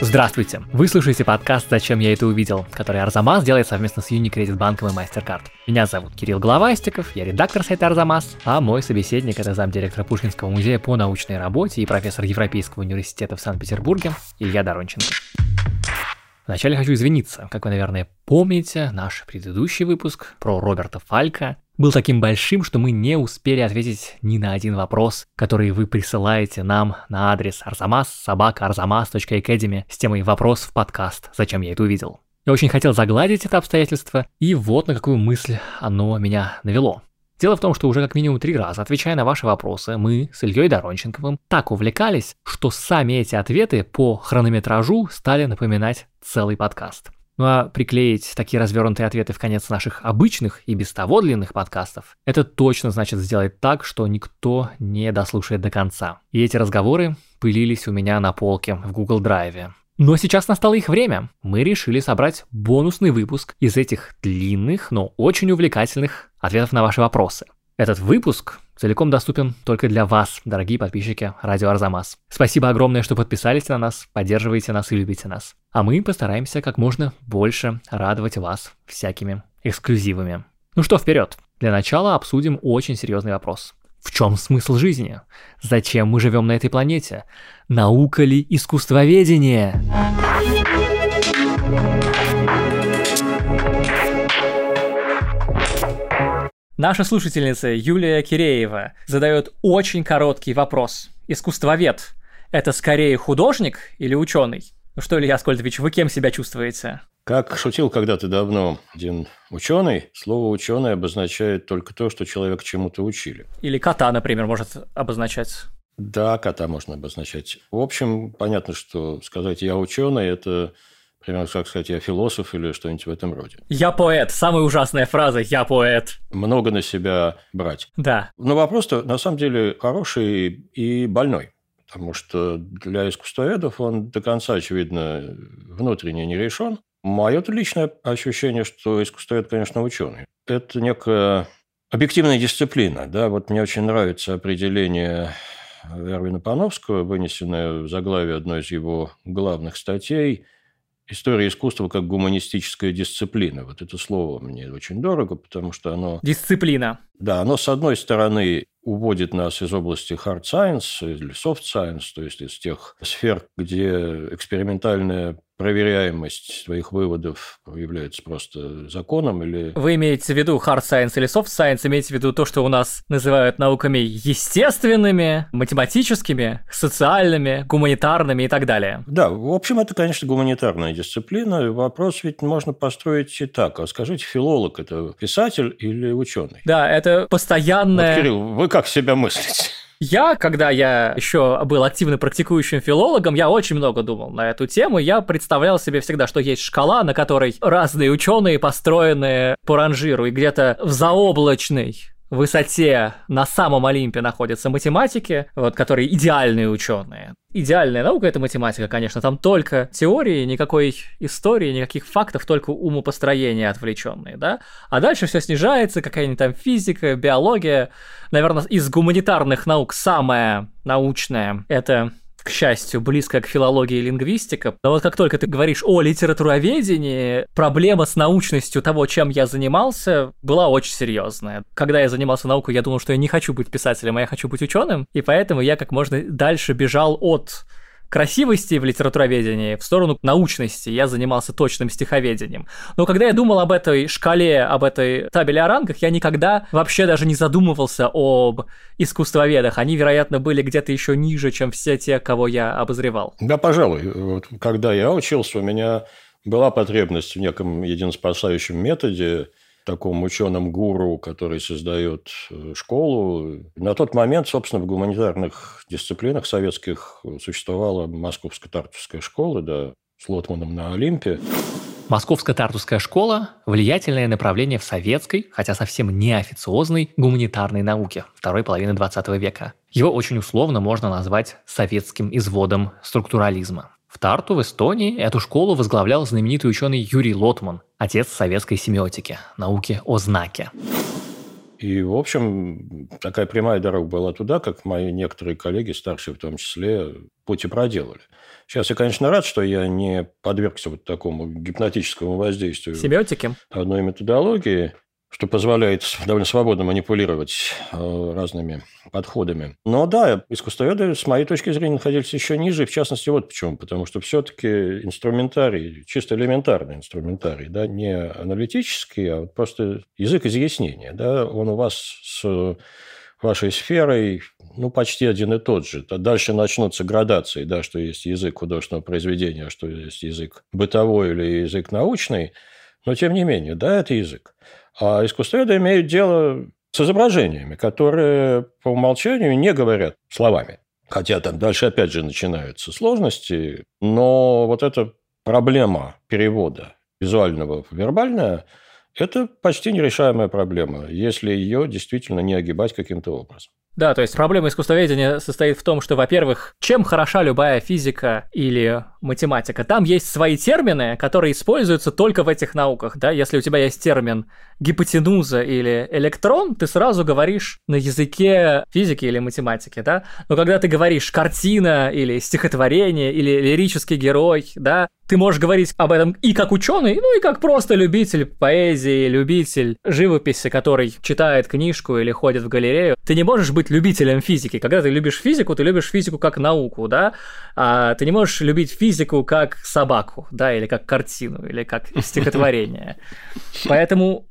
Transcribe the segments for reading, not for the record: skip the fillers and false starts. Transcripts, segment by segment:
Здравствуйте! Вы слушаете подкаст «Зачем я это увидел», который Арзамас делает совместно с Unicredit банком и MasterCard. Меня зовут Кирилл Головастиков, я редактор сайта Арзамас, а мой собеседник — это замдиректора Пушкинского музея по научной работе и профессор Европейского университета в Санкт-Петербурге Илья Доронченко. Вначале хочу извиниться. Как вы, наверное, помните, наш предыдущий выпуск про Роберта Фалька был таким большим, что мы не успели ответить ни на один вопрос, который вы присылаете нам на адрес arzamas@arzamas.academy с темой «Вопрос в подкаст. Зачем я это увидел?». Я очень хотел загладить это обстоятельство, и вот на какую мысль оно меня навело. Дело в том, что уже как минимум 3 раза, отвечая на ваши вопросы, мы с Ильей Доронченковым так увлекались, что сами эти ответы по хронометражу стали напоминать целый подкаст. Ну а приклеить такие развернутые ответы в конец наших обычных и без того длинных подкастов — это точно значит сделать так, что никто не дослушает до конца. И эти разговоры пылились у меня на полке в Google Drive. Но сейчас настало их время. Мы решили собрать бонусный выпуск из этих длинных, но очень увлекательных ответов на ваши вопросы. Этот выпуск целиком доступен только для вас, дорогие подписчики Радио Арзамас. Спасибо огромное, что подписались на нас, поддерживаете нас и любите нас. А мы постараемся как можно больше радовать вас всякими эксклюзивами. Ну что, вперед! Для начала обсудим очень серьезный вопрос. В чем смысл жизни? Зачем мы живем на этой планете? Наука ли искусствоведение? Наша слушательница Юлия Киреева задает очень короткий вопрос. Искусствовед – это скорее художник или ученый? Ну что, Илья Аскольдович, вы кем себя чувствуете? Как шутил когда-то давно один ученый, слово «ученый» обозначает только то, что человека чему-то учили. Или кота, например, может обозначать. Да, кота можно обозначать. В общем, понятно, что сказать «я ученый» – это примерно как сказать «я философ» или что-нибудь в этом роде. «Я поэт» – самая ужасная фраза «я поэт». Много на себя брать. Да. Но вопрос-то на самом деле хороший и больной. Потому что для искусствоведов он до конца, очевидно, внутренне не решен. Мое личное ощущение, что искусствовед, конечно, ученый. Это некая объективная дисциплина. Да? Вот мне очень нравится определение Эрвина Пановского, вынесенное в заглавие одной из его главных статей «История искусства как гуманистическая дисциплина». Вот это слово мне очень дорого, потому что оно... Дисциплина. Да, оно, с одной стороны, уводит нас из области hard science или soft science, то есть из тех сфер, где экспериментальная проверяемость своих выводов является просто законом или... Вы имеете в виду hard science или soft science, имеете в виду то, что у нас называют науками естественными, математическими, социальными, гуманитарными и так далее? Да, в общем, это, конечно, гуманитарная дисциплина. Вопрос ведь можно построить и так. А скажите, филолог – это писатель или ученый? Да, это постоянное... Вот, Кирилл, вы как себя мыслите? Когда я еще был активно практикующим филологом, я очень много думал на эту тему. Я представлял себе всегда, что есть шкала, на которой разные ученые построены по ранжиру, и где-то в заоблачной высоте на самом Олимпе находятся математики, вот, которые идеальные ученые. Идеальная наука — это математика, конечно, там только теории, никакой истории, никаких фактов, только умопостроения отвлеченные, да? А дальше все снижается, какая-нибудь там физика, биология. Наверное, из гуманитарных наук самая научная — это, к счастью, близко к филологии и лингвистика. Но вот как только ты говоришь о литературоведении, проблема с научностью того, чем я занимался, была очень серьезная. Когда я занимался наукой, я думал, что я не хочу быть писателем, а я хочу быть ученым, и поэтому я как можно дальше бежал от красивости в литературоведении в сторону научности. Я занимался точным стиховедением. Но когда я думал об этой шкале, об этой табели о рангах, я никогда вообще даже не задумывался об искусствоведах. Они, вероятно, были где-то еще ниже, чем все те, кого я обозревал. Да, пожалуй. Вот, когда я учился, у меня была потребность в неком единоспасающем методе, таком ученом-гуру, который создает школу. На тот момент, собственно, в гуманитарных дисциплинах советских существовала Московско-Тартусская школа, да, с Лотманом на Олимпе. Московско-Тартусская школа – влиятельное направление в советской, хотя совсем не официозной, гуманитарной науке второй половины 20 века. Его очень условно можно назвать советским изводом структурализма. В Тарту, в Эстонии, эту школу возглавлял знаменитый ученый Юрий Лотман, отец советской семиотики, науки о знаке. И, в общем, такая прямая дорога была туда, как мои некоторые коллеги, старшие в том числе, путь и проделали. Сейчас я, конечно, рад, что я не подвергся вот такому гипнотическому воздействию Семиотики. одной методологии, что позволяет довольно свободно манипулировать разными подходами. Но да, искусствоведы, с моей точки зрения, находились еще ниже, в частности, вот почему. Потому что все-таки инструментарий, чисто элементарный инструментарий, да, не аналитический, а вот просто язык изъяснения, да, он у вас с вашей сферой, ну, почти один и тот же. Дальше начнутся градации, да, что есть язык художественного произведения, а что есть язык бытовой или язык научный. Но, тем не менее, да, это язык. А искусствоведы имеют дело с изображениями, которые по умолчанию не говорят словами. Хотя там дальше опять же начинаются сложности, но вот эта проблема перевода визуального в вербальное – это почти нерешаемая проблема, если ее действительно не огибать каким-то образом. Да, то есть проблема искусствоведения состоит в том, что, во-первых, чем хороша любая физика или математика? Там есть свои термины, которые используются только в этих науках, да? Если у тебя есть термин гипотенуза или электрон, ты сразу говоришь на языке физики или математики, да? Но когда ты говоришь картина или стихотворение или лирический герой, да, ты можешь говорить об этом и как ученый, ну и как просто любитель поэзии, любитель живописи, который читает книжку или ходит в галерею. Ты не можешь быть любителем физики. Когда ты любишь физику как науку, да, а ты не можешь любить физику как собаку, да, или как картину, или как стихотворение. Поэтому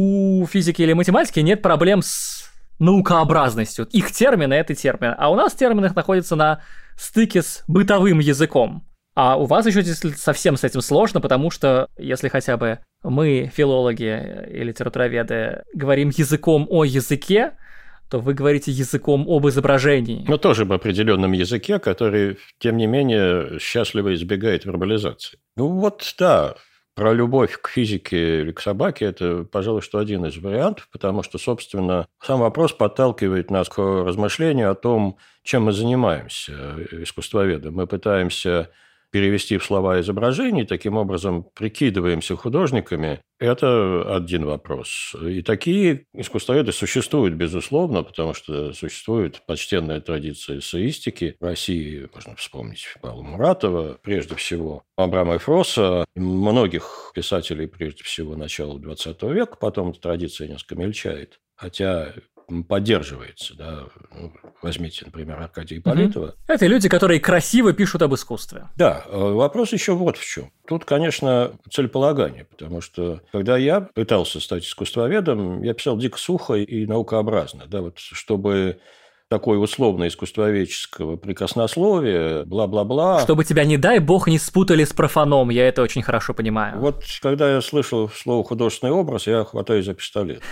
у физики или математики нет проблем с наукообразностью. Их термины – это термины. А у нас термины находятся на стыке с бытовым языком. А у вас еще здесь совсем с этим сложно, потому что если хотя бы мы, филологи и литературоведы, говорим языком о языке, то вы говорите языком об изображении. Но тоже в определенном языке, который, тем не менее, счастливо избегает вербализации. Ну вот, да, про любовь к физике или к собаке – это, пожалуй, что один из вариантов, потому что, собственно, сам вопрос подталкивает нас к размышлению о том, чем мы занимаемся, искусствоведы. Мы пытаемся перевести в слова изображений, таким образом прикидываемся художниками, это один вопрос. И такие искусствоведы существуют, безусловно, потому что существует почтенная традиция эссеистики. В России можно вспомнить Павла Муратова, прежде всего, Абрама Эфроса, многих писателей, прежде всего, начала XX века, потом эта традиция несколько мельчает. Хотя поддерживается, да. Возьмите, например, Аркадия Ипполитова. Это люди, которые красиво пишут об искусстве. Да, вопрос еще вот в чем. Тут, конечно, целеполагание, потому что, когда я пытался стать искусствоведом, я писал дико сухо и наукообразно, да, вот, чтобы такое условно искусствоведческого прикоснословия, бла-бла-бла. Чтобы тебя, не дай бог, не спутали с профаном, я это очень хорошо понимаю. Вот когда я слышал слово «художественный образ», я хватаюсь за пистолет.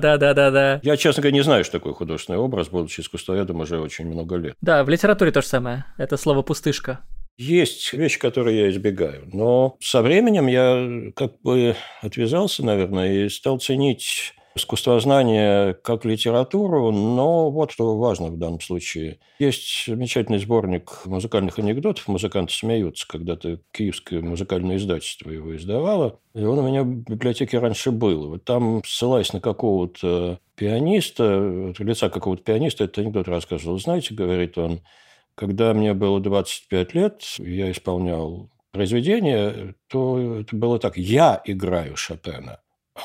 Да. Я, честно говоря, не знаю, что такое художественный образ, будучи искусствоведом уже очень много лет. Да, в литературе то же самое. Это слово «пустышка». Есть вещи, которые я избегаю. Но со временем я как бы отвязался, наверное, и стал ценить искусствознание как литературу, но вот что важно в данном случае. Есть замечательный сборник музыкальных анекдотов «Музыканты смеются», когда-то Киевское музыкальное издательство его издавало, и он у меня в библиотеке раньше был. Вот там, ссылаясь на какого-то пианиста, лица какого-то пианиста, этот анекдот рассказывал. Знаете, говорит он, когда мне было 25 лет, я исполнял произведение, то это было так: я играю Шопена,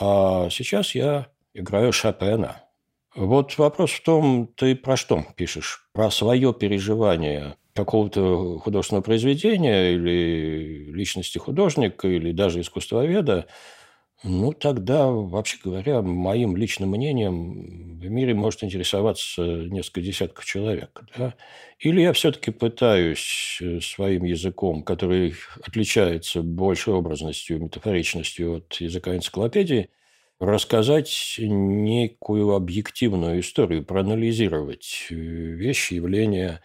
а сейчас я играю Шопена. Вот вопрос в том, ты про что пишешь? Про свое переживание какого-то художественного произведения или личности художника, или даже искусствоведа? Ну, тогда, вообще говоря, моим личным мнением в мире может интересоваться несколько десятков человек. Да? Или я все-таки пытаюсь своим языком, который отличается большей образностью, метафоричностью от языка энциклопедии, рассказать некую объективную историю, проанализировать вещи, явления,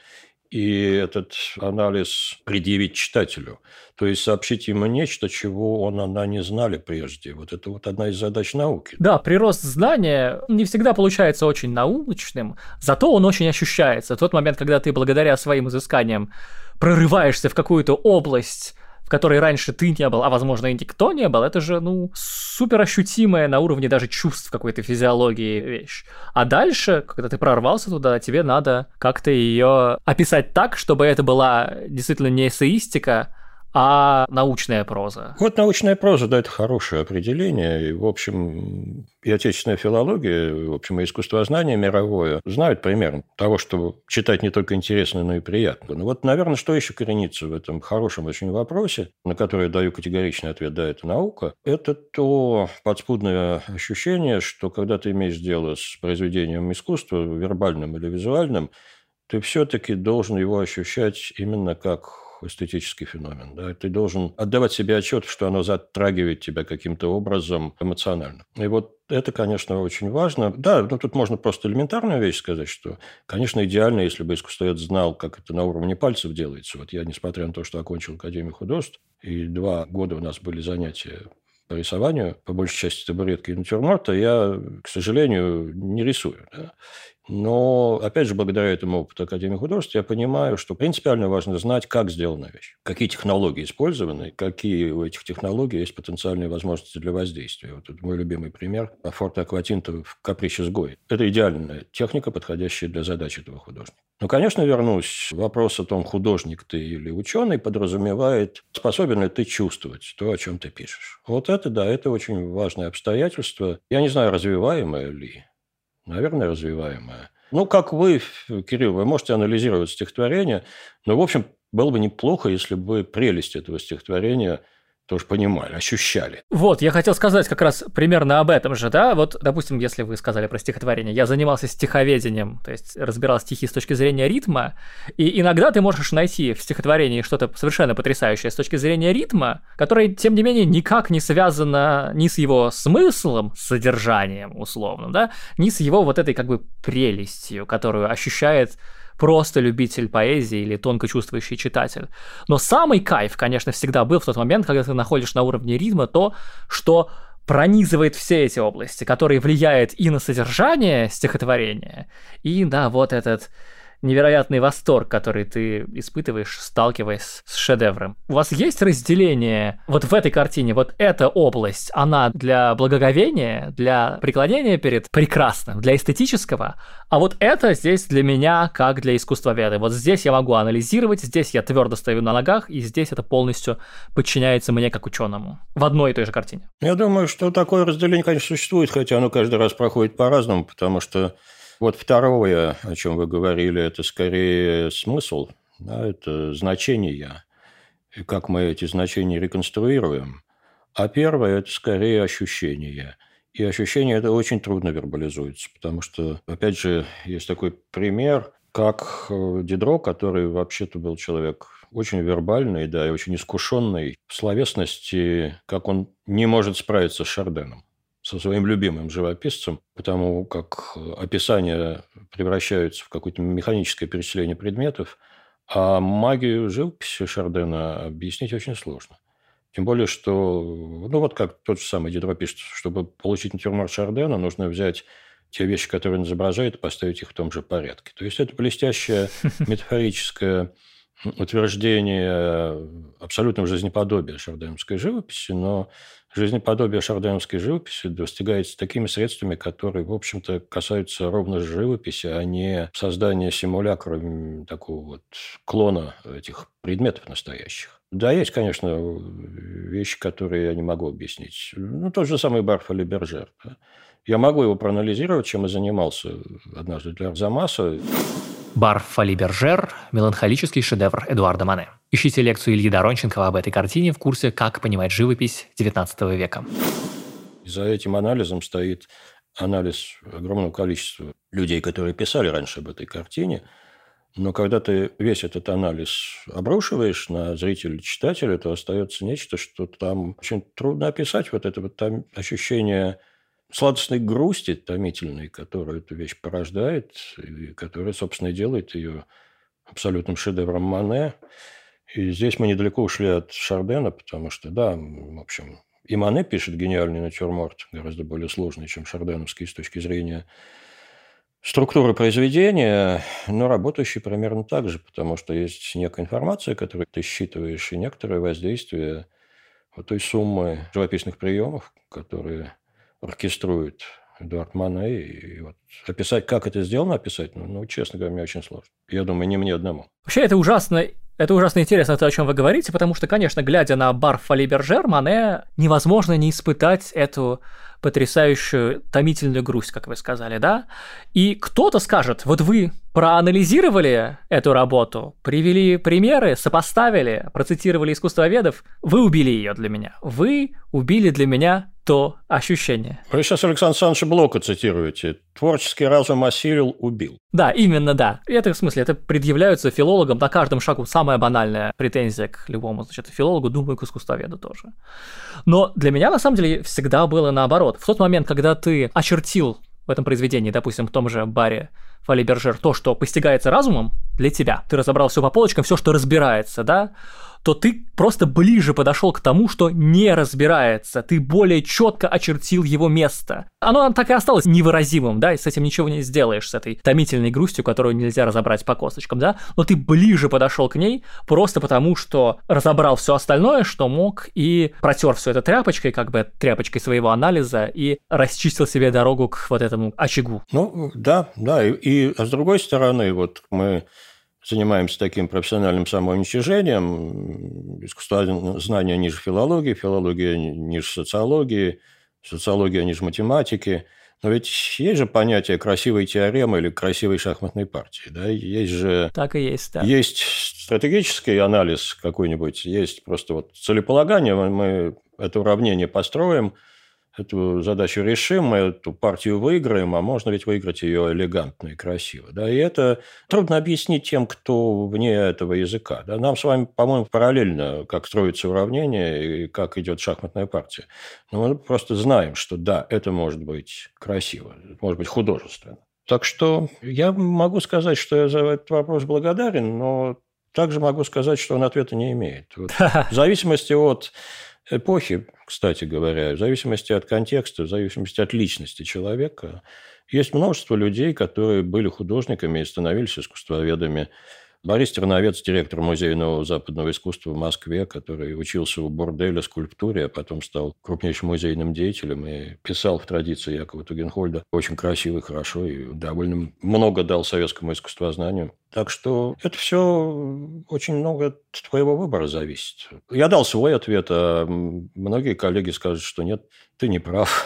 и этот анализ предъявить читателю. То есть сообщить ему нечто, чего она не знали прежде. Вот это вот одна из задач науки. Да, прирост знания не всегда получается очень научным, зато он очень ощущается. В тот момент, когда ты благодаря своим изысканиям прорываешься в какую-то область, в которой раньше ты не был, а возможно и никто не был, это же, супер ощутимая на уровне даже чувств какой-то физиологии вещь. А дальше, когда ты прорвался туда, тебе надо как-то ее описать так, чтобы это была действительно не эссеистика, а научная проза. Вот научная проза, да, это хорошее определение. И, в общем, и отечественная филология, в общем, и искусствознание мировое знают примерно того, что читать не только интересно, но и приятно. Ну вот, наверное, что еще коренится в этом хорошем очень вопросе, на который я даю категоричный ответ «да, это наука», это то подспудное ощущение, что когда ты имеешь дело с произведением искусства, вербальным или визуальным, ты все-таки должен его ощущать именно как эстетический феномен. Да? Ты должен отдавать себе отчет, что оно затрагивает тебя каким-то образом эмоционально. И вот это, конечно, очень важно. Да, тут можно просто элементарную вещь сказать, что, конечно, идеально, если бы искусствовед знал, как это на уровне пальцев делается. Вот я, несмотря на то, что окончил Академию художеств, и 2 года у нас были занятия по рисованию, по большей части табуретки и натюрморта, я, к сожалению, не рисую. Да? Но, опять же, благодаря этому опыту Академии художеств я понимаю, что принципиально важно знать, как сделана вещь, какие технологии использованы, какие у этих технологий есть потенциальные возможности для воздействия. Вот это мой любимый пример – Форте Акватинто в «Каприще Гои». Это идеальная техника, подходящая для задач этого художника. Но, конечно, вернусь, вопрос о том, художник ты или ученый, подразумевает, способен ли ты чувствовать то, о чем ты пишешь. Вот это, да, это очень важное обстоятельство. Я не знаю, развиваемое ли. Наверное, развиваемое. Как вы, Кирилл, вы можете анализировать стихотворение, но, в общем, было бы неплохо, если бы прелесть этого стихотворения тоже понимали, ощущали. Вот, я хотел сказать как раз примерно об этом же, да, вот, допустим, если вы сказали про стихотворение, я занимался стиховедением, то есть разбирал стихи с точки зрения ритма, и иногда ты можешь найти в стихотворении что-то совершенно потрясающее с точки зрения ритма, которое, тем не менее, никак не связано ни с его смыслом, содержанием, условно, да, ни с его вот этой как бы прелестью, которую ощущает просто любитель поэзии или тонко чувствующий читатель. Но самый кайф, конечно, всегда был в тот момент, когда ты находишь на уровне ритма то, что пронизывает все эти области, которые влияет и на содержание стихотворения, и на вот этот невероятный восторг, который ты испытываешь, сталкиваясь с шедевром. У вас есть разделение вот в этой картине, вот эта область, она для благоговения, для преклонения перед прекрасным, для эстетического, а вот это здесь для меня как для искусствоведа. Вот здесь я могу анализировать, здесь я твердо стою на ногах, и здесь это полностью подчиняется мне как ученому. В одной и той же картине. Я думаю, что такое разделение, конечно, существует, хотя оно каждый раз проходит по-разному, потому что вот второе, о чем вы говорили, это скорее смысл, да, это значения, и как мы эти значения реконструируем. А первое – это скорее ощущения. И ощущения это очень трудно вербализуется, потому что, опять же, есть такой пример, как Дидро, который вообще-то был человек очень вербальный, да, и очень искушенный в словесности, как он не может справиться с Шарденом, со своим любимым живописцем, потому как описания превращаются в какое-то механическое перечисление предметов, а магию живописи Шардена объяснить очень сложно. Тем более, что, вот как тот же самый Дидро пишет, чтобы получить натюрморт Шардена, нужно взять те вещи, которые он изображает, и поставить их в том же порядке. То есть, это блестящее метафорическое утверждение абсолютного жизнеподобия шарденовской живописи, но жизнеподобие шарденовской живописи достигается такими средствами, которые, в общем-то, касаются ровно живописи, а не создания симулякра, такого вот клона этих предметов настоящих. Да, есть, конечно, вещи, которые я не могу объяснить. Тот же самый Бар-Фоли Бержер. Да? Я могу его проанализировать, чем и занимался однажды для Арзамаса. Бар-Фоли Бержер – меланхолический шедевр Эдуарда Мане. Ищите лекцию Ильи Доронченкова об этой картине в курсе «Как понимать живопись XIX века». За этим анализом стоит анализ огромного количества людей, которые писали раньше об этой картине. Но когда ты весь этот анализ обрушиваешь на зрителя, читателя, то остается нечто, что там очень трудно описать. Вот это вот там ощущение сладостной грусти томительной, которую эту вещь порождает, и которая, собственно, и делает ее абсолютным шедевром Мане. И здесь мы недалеко ушли от Шардена, потому что, да, в общем, и Мане пишет гениальный натюрморт, гораздо более сложный, чем шарденовский с точки зрения Структура произведения, работающая примерно так же, потому что есть некая информация, которую ты считываешь, и некоторое воздействие вот той суммы живописных приемов, которые оркеструет Эдуард Мане. И вот описать, как это сделано, честно говоря, мне очень сложно. Я думаю, не мне одному. Вообще, это ужасно интересно, то, о чем вы говорите, потому что, конечно, глядя на бар Фоли Бержер, Мане невозможно не испытать эту потрясающую томительную грусть, как вы сказали, да? И кто-то скажет, вот вы проанализировали эту работу, привели примеры, сопоставили, процитировали искусствоведов, вы убили ее для меня. Вы убили для меня то ощущение. Вы сейчас Александра Александровича Блока цитируете. Творческий разум осилил, убил. Да, именно, да. И это в смысле, это предъявляется филологам на каждом шагу. Самая банальная претензия к любому, филологу, думаю, к искусствоведу тоже. Но для меня, на самом деле, всегда было наоборот. В тот момент, когда ты очертил в этом произведении, допустим, в том же баре Фоли Бержер, то, что постигается разумом для тебя, ты разобрал все по полочкам, все, что разбирается, да, то ты просто ближе подошел к тому, что не разбирается, ты более четко очертил его место. Оно так и осталось невыразимым, да, и с этим ничего не сделаешь, с этой томительной грустью, которую нельзя разобрать по косточкам, да, но ты ближе подошел к ней просто потому, что разобрал все остальное, что мог, и протер все это тряпочкой, как бы тряпочкой своего анализа, и расчистил себе дорогу к вот этому очагу. Да, и с другой стороны, вот мы занимаемся таким профессиональным самоуничижением. Искусствознание ниже филологии, филология ниже социологии, социология ниже математики. Но ведь есть же понятие красивой теоремы или красивой шахматной партии. Да? Есть же... Так и есть, да. Есть стратегический анализ какой-нибудь, есть просто вот целеполагание. Мы это уравнение построим, эту задачу решим, мы эту партию выиграем, а можно ведь выиграть ее элегантно и красиво. Да? И это трудно объяснить тем, кто вне этого языка. Да? Нам с вами, по-моему, параллельно, как строится уравнение и как идет шахматная партия. Но мы просто знаем, что да, это может быть красиво, может быть художественно. Так что я могу сказать, что я за этот вопрос благодарен, но также могу сказать, что он ответа не имеет. Вот в зависимости от эпохи, кстати говоря, в зависимости от контекста, в зависимости от личности человека, есть множество людей, которые были художниками и становились искусствоведами. Борис Терновец, директор Музея нового западного искусства в Москве, который учился у Борделя скульптуре, а потом стал крупнейшим музейным деятелем и писал в традиции Якова Тугенхольда очень красиво и хорошо, и довольно много дал советскому искусствознанию. Так что это все очень много от твоего выбора зависит. Я дал свой ответ, а многие коллеги скажут, что нет, ты не прав.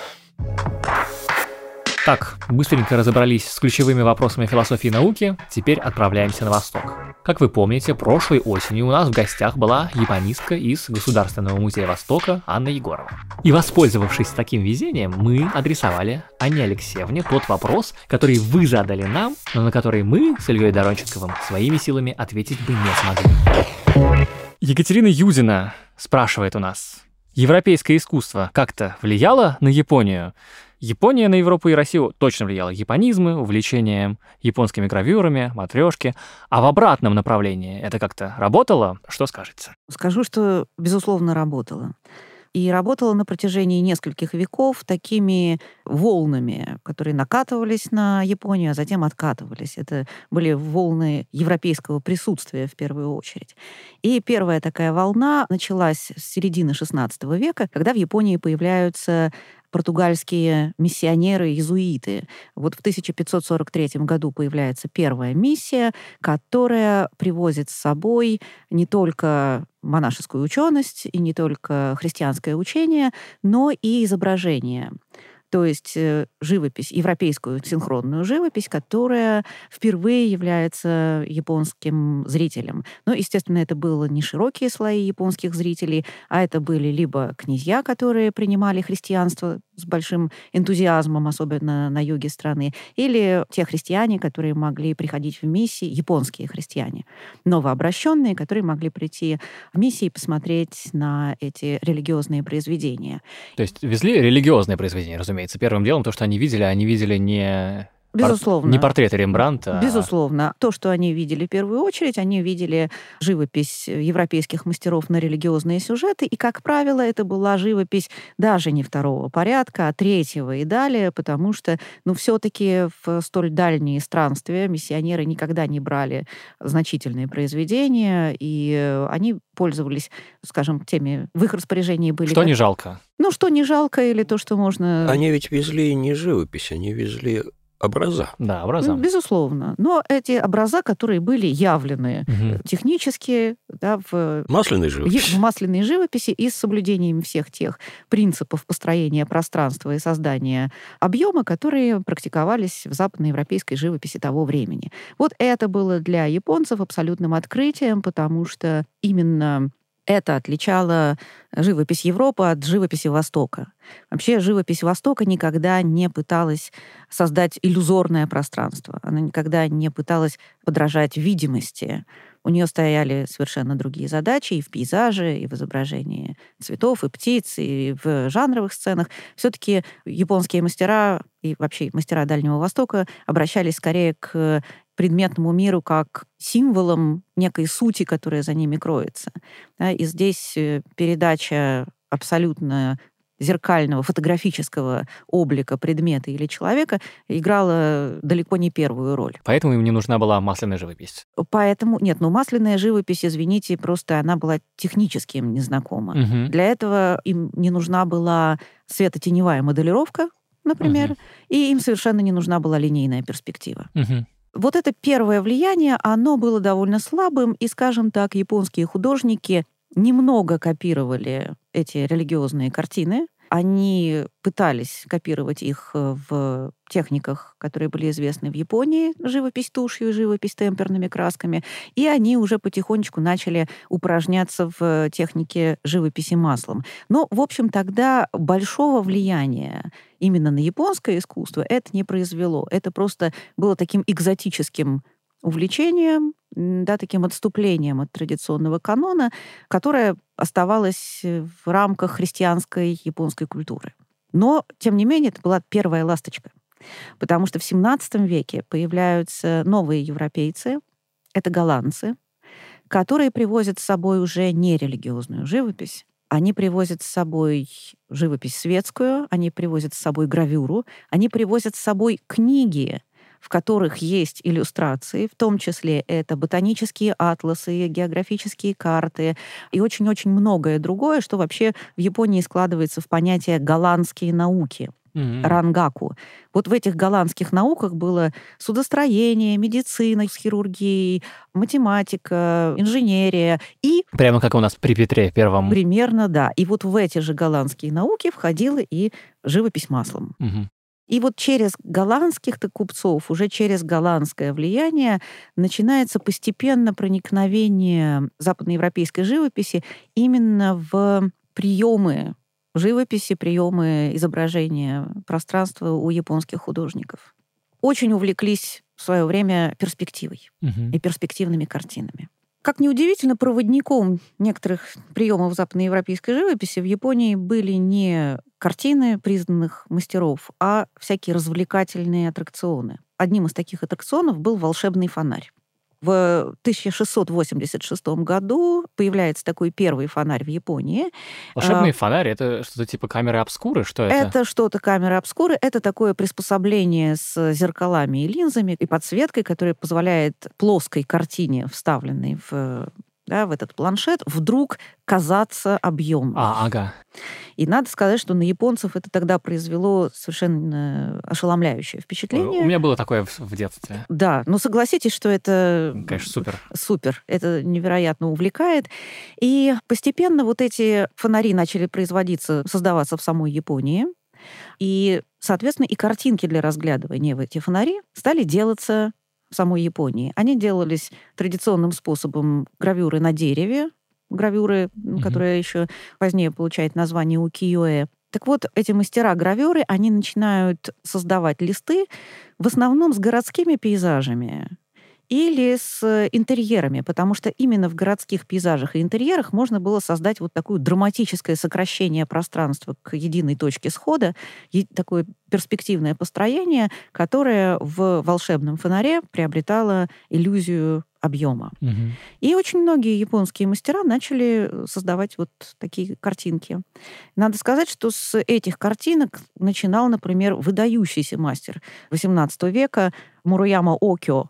Так, быстренько разобрались с ключевыми вопросами философии и науки, теперь отправляемся на восток. Как вы помните, прошлой осенью у нас в гостях была японистка из Государственного музея Востока Анна Егорова. И воспользовавшись таким везением, мы адресовали Анне Алексеевне тот вопрос, который вы задали нам, но на который мы с Ильей Доронченковым своими силами ответить бы не смогли. Екатерина Юдина спрашивает у нас: европейское искусство как-то влияло на Японию? Япония на Европу и Россию точно влияла. Японизмы, увлечением японскими гравюрами, матрешки. А в обратном направлении это как-то работало? Что скажете? Скажу, что, безусловно, работало. И работала на протяжении нескольких веков такими волнами, которые накатывались на Японию, а затем откатывались. Это были волны европейского присутствия в первую очередь. И первая такая волна началась с середины XVI века, когда в Японии появляются португальские миссионеры-иезуиты. Вот в 1543 году появляется первая миссия, которая привозит с собой не только монашескую ученость и не только христианское учение, но и изображение. То есть живопись, европейскую синхронную живопись, которая впервые является японским зрителем. Но, естественно, это было не широкие слои японских зрителей, а это были либо князья, которые принимали христианство с большим энтузиазмом, особенно на юге страны, или те христиане, которые могли приходить в миссии, японские христиане, новообращенные, которые могли прийти в миссии и посмотреть на эти религиозные произведения. То есть везли религиозные произведения, разумеется, первым делом, то, что они видели не Безусловно. Не портреты Рембрандта. Безусловно. То, что они видели в первую очередь, они видели живопись европейских мастеров на религиозные сюжеты, и, как правило, это была живопись даже не второго порядка, а третьего и далее, потому что, все-таки в столь дальние странствия миссионеры никогда не брали значительные произведения, и они пользовались, скажем, теми, в их распоряжении были... Что не жалко? Что не жалко, или то, что можно... Они ведь везли не живопись, они везли образа. Да, образа. Безусловно. Но эти образа, которые были явлены технически, да, в масляной живописи. В масляной живописи и с соблюдением всех тех принципов построения пространства и создания объема, которые практиковались в западноевропейской живописи того времени. Вот это было для японцев абсолютным открытием, потому что именно это отличало живопись Европы от живописи Востока. Вообще живопись Востока никогда не пыталась создать иллюзорное пространство. Она никогда не пыталась подражать видимости. У нее стояли совершенно другие задачи и в пейзаже, и в изображении цветов, и птиц, и в жанровых сценах. Все-таки японские мастера и вообще мастера Дальнего Востока обращались скорее к предметному миру как символом некой сути, которая за ними кроется. Да, и здесь передача абсолютно зеркального, фотографического облика предмета или человека играла далеко не первую роль. Поэтому им не нужна была масляная живопись. Поэтому, нет, масляная живопись, извините, просто она была технически им незнакома. Для этого им не нужна была светотеневая моделировка, например, и им совершенно не нужна была линейная перспектива. Вот это первое влияние, оно было довольно слабым, и, скажем так, японские художники немного копировали эти религиозные картины. Они пытались копировать их в техниках, которые были известны в Японии, живопись тушью, живопись темперными красками, и они уже потихонечку начали упражняться в технике живописи маслом. Но, в общем, тогда большого влияния именно на японское искусство это не произвело. Это просто было таким экзотическим увлечением, да, таким отступлением от традиционного канона, которое оставалось в рамках христианской японской культуры. Но, тем не менее, это была первая ласточка. Потому что в XVII веке появляются новые европейцы, это голландцы, которые привозят с собой уже не религиозную живопись, они привозят с собой живопись светскую, они привозят с собой гравюру, они привозят с собой книги, в которых есть иллюстрации, в том числе это ботанические атласы, географические карты и очень-очень многое другое, что вообще в Японии складывается в понятие голландские науки. Рангаку. Вот в этих голландских науках было судостроение, медицина с хирургией, математика, инженерия и... Прямо как у нас при Петре Первом. Примерно, да. И вот в эти же голландские науки входила и живопись маслом. И вот через голландских-то купцов, уже через голландское влияние начинается постепенно проникновение западноевропейской живописи именно в приемы живописи, приемы изображения пространства у японских художников. Очень увлеклись в свое время перспективой и перспективными картинами. Как ни удивительно, проводником некоторых приемов западноевропейской живописи в Японии были не картины признанных мастеров, а всякие развлекательные аттракционы. Одним из таких аттракционов был волшебный фонарь. В 1686 году появляется такой первый фонарь в Японии. Волшебный фонарь — это что-то типа камеры обскуры? Что это? Это что-то камеры обскуры. Это такое приспособление с зеркалами и линзами и подсветкой, которое позволяет плоской картине, вставленной в этот планшет, вдруг казаться объемным. Ага. И надо сказать, что на японцев это тогда произвело совершенно ошеломляющее впечатление. У меня было такое в детстве. Да, но согласитесь, что это... Конечно, супер. Супер. Это невероятно увлекает. И постепенно вот эти фонари начали производиться, создаваться в самой Японии. И, соответственно, и картинки для разглядывания в эти фонари стали делаться в самой Японии. Они делались традиционным способом гравюры на дереве, гравюры, которая еще позднее получает название укиё-э. Так вот, эти мастера гравюры, они начинают создавать листы в основном с городскими пейзажами или с интерьерами, потому что именно в городских пейзажах и интерьерах можно было создать вот такое драматическое сокращение пространства к единой точке схода, такое перспективное построение, которое в «Волшебном фонаре» приобретало иллюзию объема. И очень многие японские мастера начали создавать вот такие картинки. Надо сказать, что с этих картинок начинал, например, выдающийся мастер XVIII века Мурояма Окио.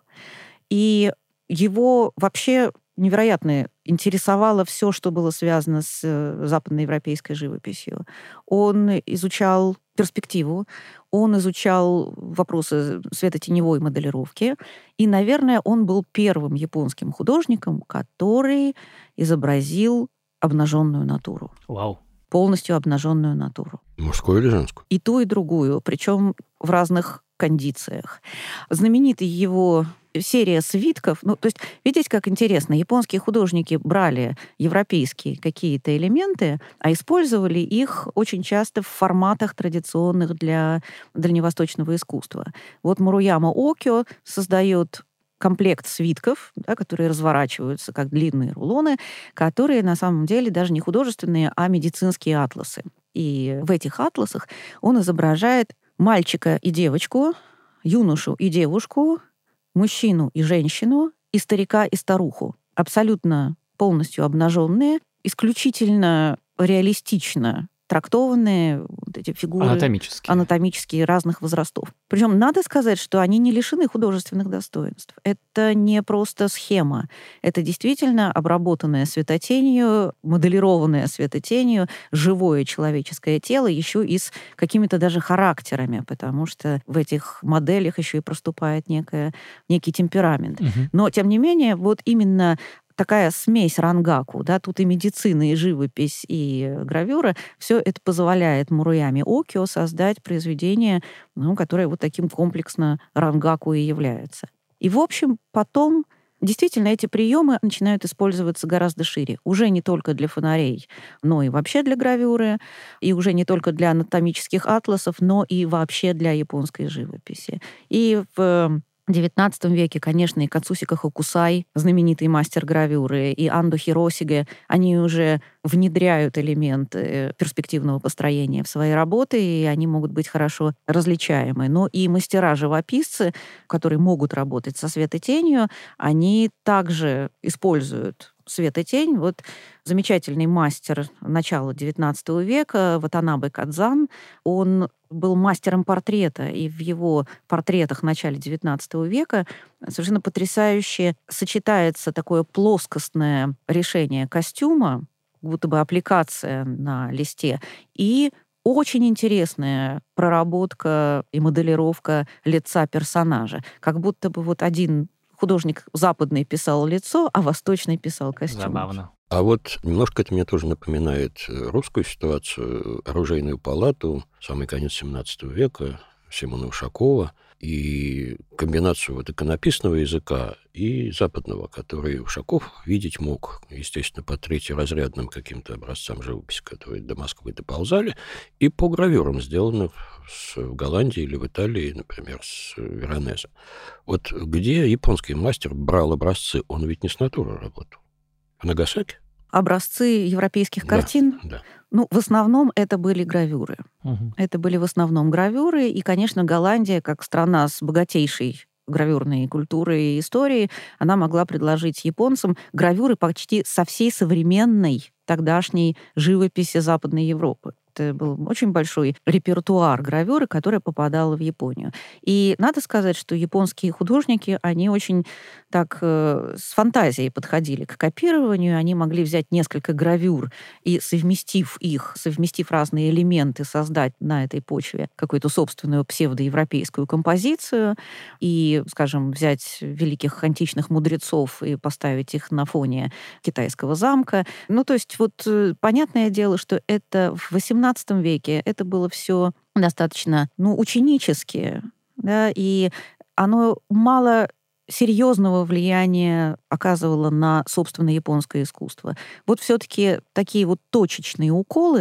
И его вообще невероятно интересовало все, что было связано с западноевропейской живописью. Он изучал перспективу, он изучал вопросы светотеневой моделировки, и, наверное, он был первым японским художником, который изобразил обнаженную натуру. Вау. Полностью обнаженную натуру. Мужскую или женскую? И ту, и другую, причем в разных кондициях. Знаменитый его серия свитков. Ну, то есть, видите, как интересно. Японские художники брали европейские какие-то элементы, а использовали их очень часто в форматах традиционных для дальневосточного искусства. Вот Мурояма Окио создает комплект свитков, да, которые разворачиваются как длинные рулоны, которые на самом деле даже не художественные, а медицинские атласы. И в этих атласах он изображает мальчика и девочку, юношу и девушку, мужчину и женщину, и старика и старуху. Абсолютно полностью обнаженные, исключительно реалистично трактованные вот эти фигуры анатомические разных возрастов. Причем надо сказать, что они не лишены художественных достоинств. Это не просто схема. Это действительно обработанное светотенью, моделированное светотенью, живое человеческое тело, еще и с какими-то даже характерами, потому что в этих моделях еще и проступает некий темперамент. Но, тем не менее, вот именно такая смесь рангаку, да, тут и медицина, и живопись, и гравюра, все это позволяет Мурояме Окио создать произведение, которое вот таким комплексно рангаку и является. И, в общем, потом действительно эти приемы начинают использоваться гораздо шире. Уже не только для фонарей, но и вообще для гравюры, и уже не только для анатомических атласов, но и вообще для японской живописи. И в XIX веке, конечно, и Кацусика Хокусай, знаменитый мастер гравюры, и Андо Хиросиге, они уже внедряют элементы перспективного построения в свои работы, и они могут быть хорошо различаемы. Но и мастера-живописцы, которые могут работать со светотенью, они также используют свет и тень. Вот замечательный мастер начала XIX века Ватанабе Кадзан, он был мастером портрета, и в его портретах начала XIX века совершенно потрясающе сочетается такое плоскостное решение костюма, будто бы аппликация на листе, и очень интересная проработка и моделировка лица персонажа. Как будто бы вот один художник западный писал лицо, а восточный писал костюм. Забавно. А вот немножко это мне тоже напоминает русскую ситуацию, оружейную палату, самый конец XVII века, Симона Ушакова, и комбинацию вот иконописного языка и западного, который Ушаков видеть мог, естественно, по третьеразрядным каким-то образцам живописи, которые до Москвы доползали, и по гравюрам, сделанных в Голландии или в Италии, например, с Веронезе. Вот где японский мастер брал образцы, он ведь не с натуры работал. В Нагасаки? Образцы европейских картин? Да. Ну, в основном это были гравюры. Это были в основном гравюры, и, конечно, Голландия, как страна с богатейшей гравюрной культурой и историей, она могла предложить японцам гравюры почти со всей современной тогдашней живописи Западной Европы. Это был очень большой репертуар гравюры, которая попадала в Японию. И надо сказать, что японские художники, они очень так с фантазией подходили к копированию. Они могли взять несколько гравюр и, совместив разные элементы, создать на этой почве какую-то собственную псевдоевропейскую композицию и, скажем, взять великих античных мудрецов и поставить их на фоне китайского замка. Ну, то есть вот понятное дело, что это в XVIII веке это было все достаточно, ученически, да, и оно мало серьезного влияния оказывало на, собственно, японское искусство. Вот все-таки такие вот точечные уколы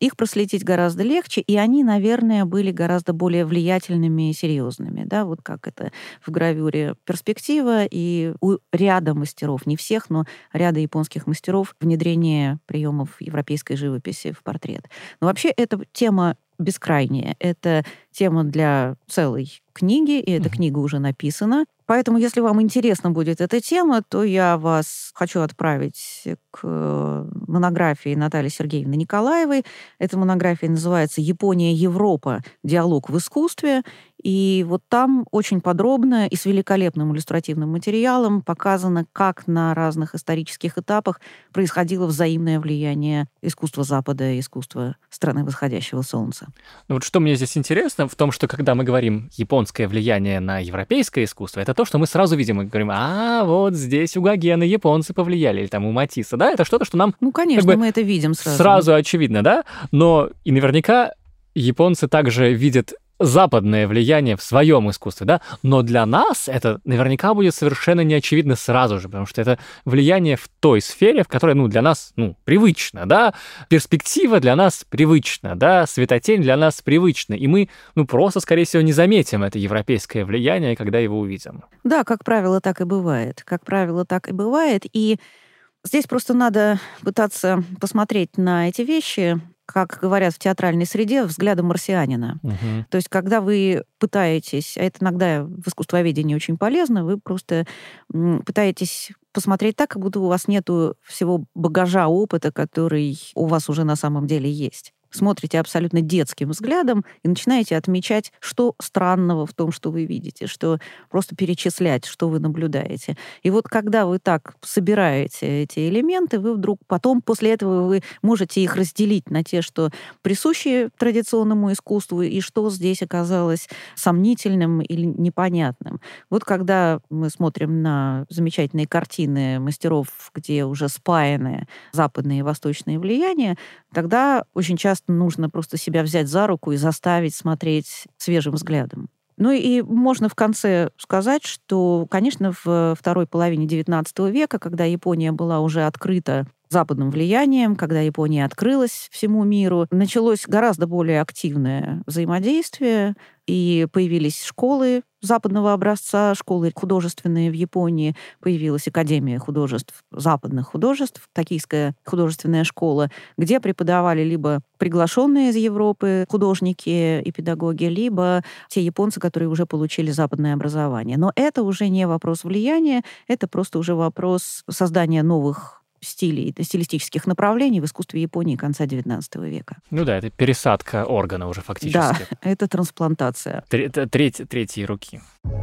их проследить гораздо легче, и они, наверное, были гораздо более влиятельными и серьезными. Да? Вот как это в гравюре «Перспектива», и у ряда мастеров, не всех, но ряда японских мастеров, внедрение приемов европейской живописи в портрет. Но вообще эта тема бескрайняя. Это тема для целой книги, и эта книга уже написана. Поэтому, если вам интересна будет эта тема, то я вас хочу отправить к монографии Натальи Сергеевны Николаевой. Эта монография называется «Япония-Европа. Диалог в искусстве». И вот там очень подробно и с великолепным иллюстративным материалом показано, как на разных исторических этапах происходило взаимное влияние искусства Запада и искусства страны восходящего солнца. Ну вот что мне здесь интересно в том, что когда мы говорим японское влияние на европейское искусство, это то, что мы сразу видим и говорим, вот здесь у Гогена японцы повлияли, или там у Матисса, да, это что-то, что нам... Ну, конечно, как бы мы это видим сразу. Сразу очевидно, да, но и наверняка японцы также видят западное влияние в своем искусстве, да, но для нас это наверняка будет совершенно неочевидно сразу же, потому что это влияние в той сфере, в которой, для нас, привычно, да, перспектива для нас привычна, да, светотень для нас привычна, и мы, просто, скорее всего, не заметим это европейское влияние, когда его увидим. Да, как правило, так и бывает. Как правило, так и бывает, и здесь просто надо пытаться посмотреть на эти вещи, как говорят в театральной среде, взглядом марсианина. То есть, когда вы пытаетесь, а это иногда в искусствоведении очень полезно, вы просто пытаетесь посмотреть так, как будто у вас нету всего багажа опыта, который у вас уже на самом деле есть. Смотрите абсолютно детским взглядом и начинаете отмечать, что странного в том, что вы видите, что просто перечислять, что вы наблюдаете. И вот когда вы так собираете эти элементы, вы вдруг потом, после этого вы можете их разделить на те, что присущи традиционному искусству, и что здесь оказалось сомнительным или непонятным. Вот когда мы смотрим на замечательные картины мастеров, где уже спаяны западные и восточные влияния, тогда очень часто нужно просто себя взять за руку и заставить смотреть свежим взглядом. Ну и можно в конце сказать, что, конечно, в второй половине XIX века, когда Япония была уже открыта западным влиянием, когда Япония открылась всему миру, началось гораздо более активное взаимодействие, и появились школы западного образца, школы художественные в Японии, появилась Академия художеств, западных художеств, Токийская художественная школа, где преподавали либо приглашенные из Европы художники и педагоги, либо те японцы, которые уже получили западное образование. Но это уже не вопрос влияния, это просто уже вопрос создания новых стилей, стилистических направлений в искусстве Японии конца XIX века. Ну да, это пересадка органа уже фактически. Да, это трансплантация. Третьей руки.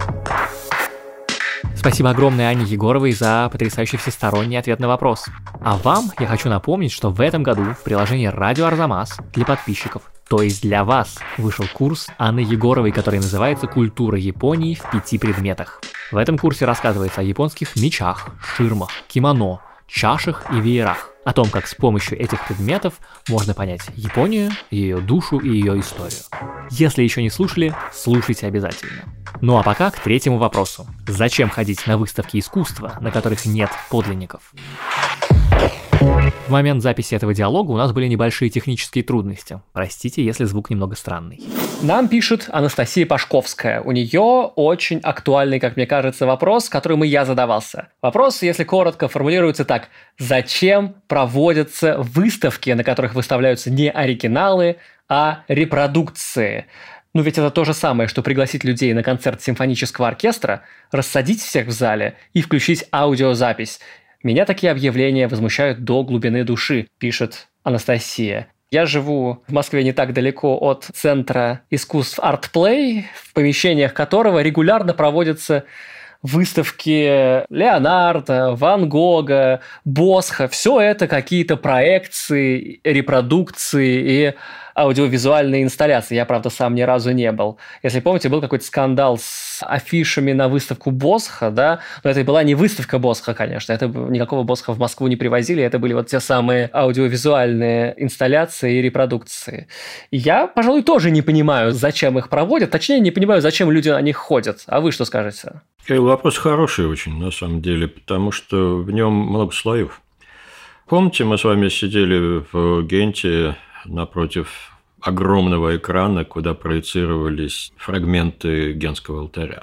Спасибо огромное Ане Егоровой за потрясающий всесторонний ответ на вопрос. А вам я хочу напомнить, что в этом году в приложении «Радио Арзамас» для подписчиков, то есть для вас, вышел курс Анны Егоровой, который называется «Культура Японии в 5 предметах». В этом курсе рассказывается о японских мечах, ширмах, кимоно, чашах и веерах, о том, как с помощью этих предметов можно понять Японию, ее душу и ее историю. Если еще не слушали, слушайте обязательно. Ну а пока к третьему вопросу. Зачем ходить на выставки искусства, на которых нет подлинников? В момент записи этого диалога у нас были небольшие технические трудности. Простите, если звук немного странный. Нам пишет Анастасия Пашковская. У нее очень актуальный, как мне кажется, вопрос, которым и я задавался. Вопрос, если коротко, формулируется так. Зачем проводятся выставки, на которых выставляются не оригиналы, а репродукции? Ну ведь это то же самое, что пригласить людей на концерт симфонического оркестра, рассадить всех в зале и включить аудиозапись. Меня такие объявления возмущают до глубины души, пишет Анастасия. Я живу в Москве не так далеко от Центра искусств ArtPlay, в помещениях которого регулярно проводятся выставки Леонардо, Ван Гога, Босха. Все это какие-то проекции, репродукции и аудиовизуальные инсталляции. Я, правда, сам ни разу не был. Если помните, был какой-то скандал с афишами на выставку Босха, да? Но это была не выставка Босха, конечно. Никакого Босха в Москву не привозили. Это были вот те самые аудиовизуальные инсталляции и репродукции. И я, пожалуй, тоже не понимаю, зачем их проводят. Точнее, не понимаю, зачем люди на них ходят. А вы что скажете? Вопрос хороший очень, на самом деле, потому что в нем много слоев. Помните, мы с вами сидели в Генте напротив огромного экрана, куда проецировались фрагменты Генского алтаря.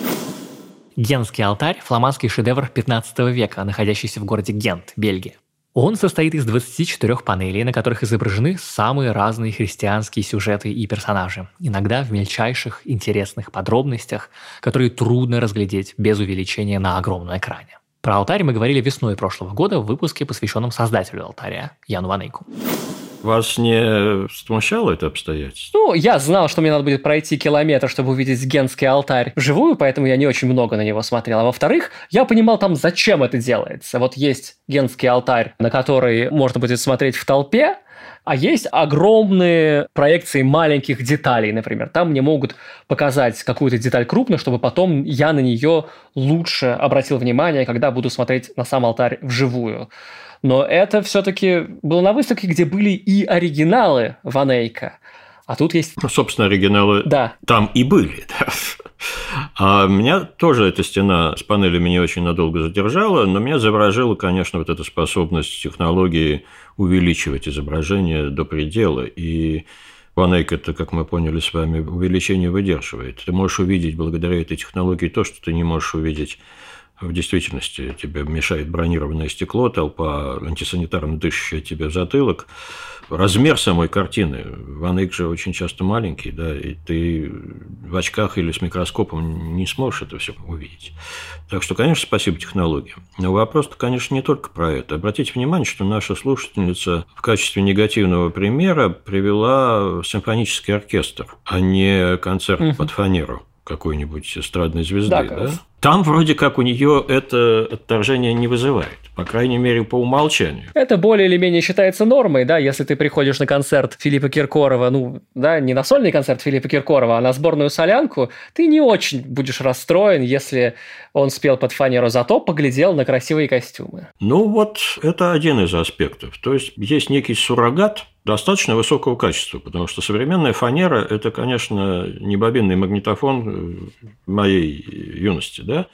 Генский алтарь – фламандский шедевр 15 века, находящийся в городе Гент, Бельгия. Он состоит из 24 панелей, на которых изображены самые разные христианские сюжеты и персонажи, иногда в мельчайших интересных подробностях, которые трудно разглядеть без увеличения на огромном экране. Про алтарь мы говорили весной прошлого года в выпуске, посвященном создателю алтаря Яну ван Эйку. Вас не смущало это обстоятельство? Ну, я знал, что мне надо будет пройти километр, чтобы увидеть Генский алтарь вживую, поэтому я не очень много на него смотрел. А во-вторых, я понимал там, зачем это делается. Вот есть Генский алтарь, на который можно будет смотреть в толпе, а есть огромные проекции маленьких деталей, например. Там мне могут показать какую-то деталь крупно, чтобы потом я на нее лучше обратил внимание, когда буду смотреть на сам алтарь вживую. Но это все-таки было на выставке, где были и оригиналы Ван Эйка. А тут есть... Ну, собственно, оригиналы да. Там и были. Да. А меня тоже эта стена с панелями не очень надолго задержала, но меня заворожила, конечно, вот эта способность технологии увеличивать изображение до предела. И Ван Эйк это, как мы поняли с вами, увеличение выдерживает. Ты можешь увидеть благодаря этой технологии то, что ты не можешь увидеть в действительности. Тебе мешает бронированное стекло, толпа антисанитарно дышащая тебе в затылок. Размер самой картины. Ван Эйк же очень часто маленький, да, и ты в очках или с микроскопом не сможешь это все увидеть. Так что, конечно, спасибо технологии. Но вопрос-то, конечно, не только про это. Обратите внимание, что наша слушательница в качестве негативного примера привела симфонический оркестр, а не концерт под фанеру какой-нибудь эстрадной звезды. Да? Там вроде как у нее это отторжение не вызывает, по крайней мере, по умолчанию. Это более или менее считается нормой, да, если ты приходишь на концерт Филиппа Киркорова, ну, да, не на сольный концерт Филиппа Киркорова, а на сборную солянку, ты не очень будешь расстроен, если он спел под фанеру, зато поглядел на красивые костюмы. Ну, вот это один из аспектов. То есть, есть некий суррогат достаточно высокого качества, потому что современная фанера – это, конечно, не бобинный магнитофон моей юности, да?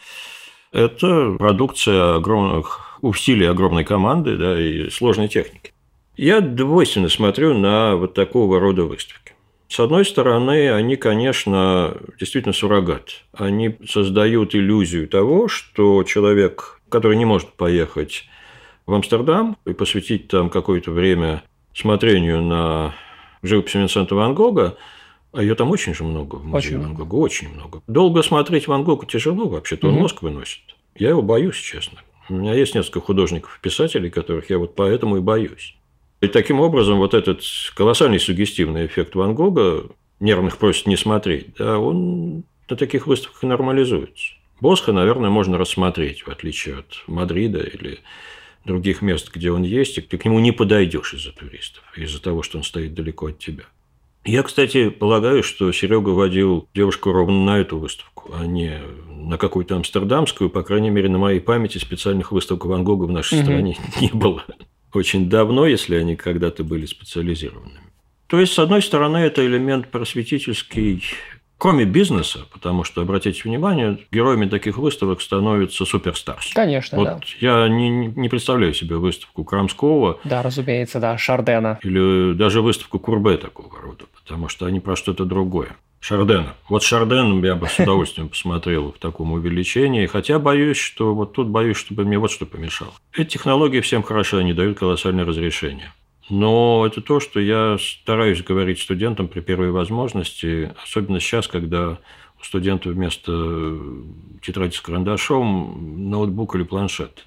Это продукция огромных усилий огромной команды, да, и сложной техники. Я двойственно смотрю на вот такого рода выставки. С одной стороны, они, конечно, действительно суррогат. Они создают иллюзию того, что человек, который не может поехать в Амстердам и посвятить там какое-то время смотрению на живопись Винсента Ван Гога, а ее там очень же много в музее Ван Гога, очень много. Долго смотреть Ван Гога тяжело, вообще-то он мозг выносит. Я его боюсь, честно. У меня есть несколько художников и писателей, которых я вот поэтому и боюсь. И таким образом вот этот колоссальный суггестивный эффект Ван Гога, нервных просит не смотреть, да, он на таких выставках и нормализуется. Босха, наверное, можно рассмотреть, в отличие от Мадрида или других мест, где он есть, и ты к нему не подойдешь из-за туристов, из-за того, что он стоит далеко от тебя. Я, кстати, полагаю, что Серега водил девушку ровно на эту выставку, а не на какую-то амстердамскую. По крайней мере, на моей памяти специальных выставок Ван Гога в нашей стране не было. Очень давно, если они когда-то были специализированными. То есть, с одной стороны, это элемент просветительский, кроме бизнеса, потому что, обратите внимание, героями таких выставок становятся суперстарс. Конечно, вот да. Я не представляю себе выставку Крамского. Да, разумеется, да, Шардена. Или даже выставку Курбе такого рода, потому что они про что-то другое. Шардена. Вот Шарден я бы с удовольствием посмотрел в таком увеличении, хотя боюсь, что вот тут боюсь, чтобы мне вот что помешало. Эти технологии всем хороши, они дают колоссальное разрешение. Но это то, что я стараюсь говорить студентам при первой возможности, особенно сейчас, когда у студента вместо тетради с карандашом ноутбук или планшет.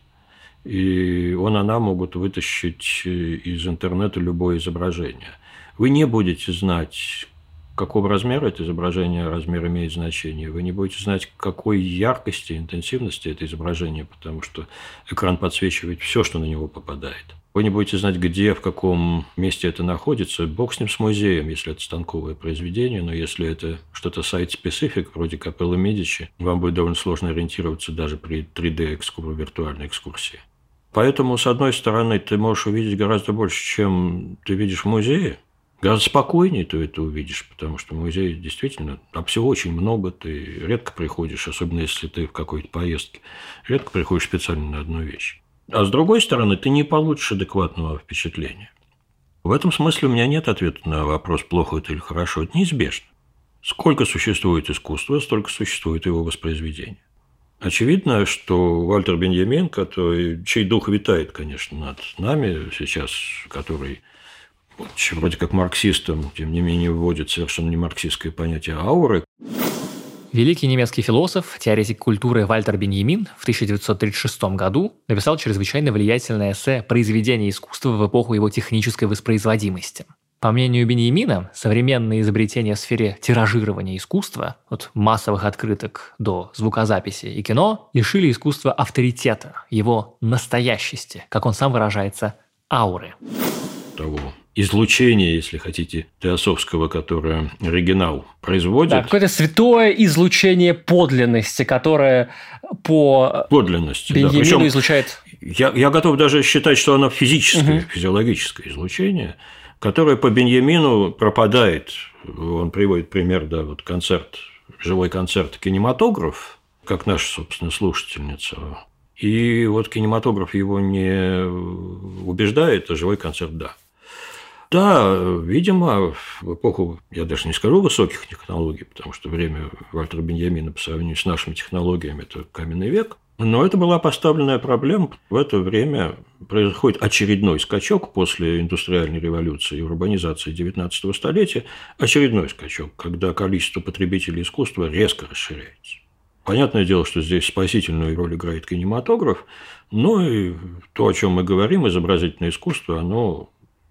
И она могут вытащить из интернета любое изображение. Вы не будете знать, какого размера это изображение, размер имеет значение. Вы не будете знать, какой яркости, интенсивности это изображение, потому что экран подсвечивает все, что на него попадает. Вы не будете знать, где, в каком месте это находится. Бог с ним, с музеем, если это станковое произведение, но если это что-то сайт-специфик, вроде Капеллы Медичи, вам будет довольно сложно ориентироваться даже при 3D виртуальной экскурсии. Поэтому, с одной стороны, ты можешь увидеть гораздо больше, чем ты видишь в музее. Гораздо спокойнее ты это увидишь, потому что в музее действительно там всего очень много, ты редко приходишь, особенно если ты в какой-то поездке, редко приходишь специально на одну вещь. А с другой стороны, ты не получишь адекватного впечатления. В этом смысле у меня нет ответа на вопрос, плохо это или хорошо. Это неизбежно. Сколько существует искусства, столько существует его воспроизведение. Очевидно, что Вальтер Беньямин, чей дух витает, конечно, над нами сейчас, который вроде как марксистом, тем не менее, вводит совершенно не марксистское понятие ауры. Великий немецкий философ, теоретик культуры Вальтер Беньямин в 1936 году написал чрезвычайно влиятельное эссе «Произведение искусства в эпоху его технической воспроизводимости». По мнению Беньямина, современные изобретения в сфере тиражирования искусства, от массовых открыток до звукозаписи и кино, лишили искусства авторитета, его настоящести, как он сам выражается, ауры. Того излучения, если хотите, теософского, которое оригинал производит. Да, какое-то святое излучение подлинности, которое по Беньямину да. излучает... Я готов даже считать, что оно физическое, физиологическое излучение, которое по Беньямину пропадает. Он приводит пример, да, вот живой концерт «Кинематограф», как наша, собственно, слушательница. И вот кинематограф его не убеждает, а живой концерт – да. Да, видимо, в эпоху, я даже не скажу высоких технологий, потому что время Вальтера Беньямина по сравнению с нашими технологиями – это каменный век, но это была поставленная проблема. В это время происходит очередной скачок после индустриальной революции и урбанизации XIX столетия, очередной скачок, когда количество потребителей искусства резко расширяется. Понятное дело, что здесь спасительную роль играет кинематограф, но и то, о чем мы говорим, изобразительное искусство, оно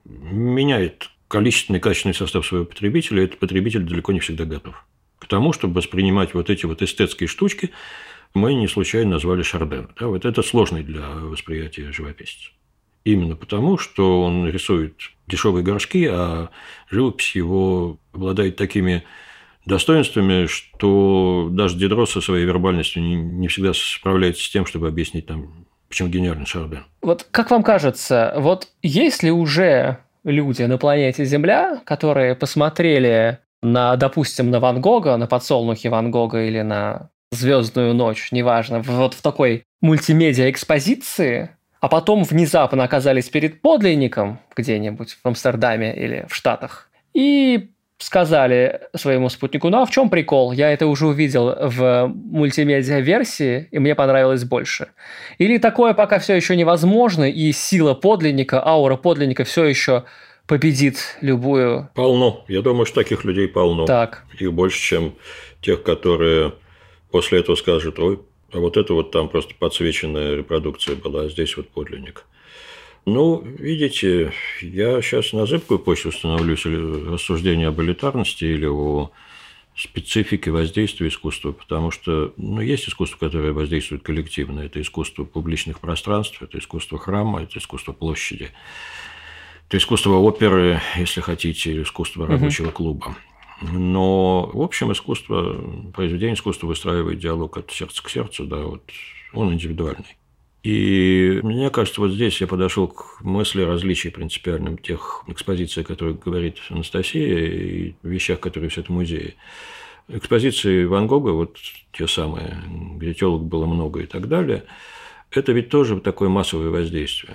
меняет количественный и качественный состав своего потребителя, и этот потребитель далеко не всегда готов к тому, чтобы воспринимать вот эти вот эстетские штучки. Мы не случайно назвали Шардена. Да, вот это сложный для восприятия живописец. Именно потому, что он рисует дешевые горшки, а живопись его обладает такими достоинствами, что даже Дидро со своей вербальностью не всегда справляется с тем, чтобы объяснить там, почему гениален Шарден. Вот как вам кажется, вот есть ли уже люди на планете Земля, которые посмотрели на, допустим, на Ван Гога, на подсолнухи Ван Гога или на «Звездную ночь», неважно, вот в такой мультимедиа-экспозиции, а потом внезапно оказались перед подлинником где-нибудь в Амстердаме или в Штатах и сказали своему спутнику: ну а в чем прикол? Я это уже увидел в мультимедиа-версии, и мне понравилось больше. Или такое пока все еще невозможно, и сила подлинника, аура подлинника все еще победит любую... Полно. Я думаю, что таких людей полно. Так. Их больше, чем тех, которые после этого скажут: ой, а вот это вот там просто подсвеченная репродукция была, а здесь вот подлинник. Ну, видите, я сейчас на зыбкую почву становлюсь рассуждения об элитарности или о специфике воздействия искусства, потому что есть искусство, которое воздействует коллективно. Это искусство публичных пространств, это искусство храма, это искусство площади, это искусство оперы, если хотите, или искусство рабочего клуба. Но, в общем, произведение искусства выстраивает диалог от сердца к сердцу, да, вот он индивидуальный. И мне кажется, вот здесь я подошел к мысли различий принципиальным тех экспозиций, о которых говорит Анастасия, и вещах, которые в этом музее. Экспозиции Ван Гога, вот те самые, где телок было много и так далее, это ведь тоже такое массовое воздействие.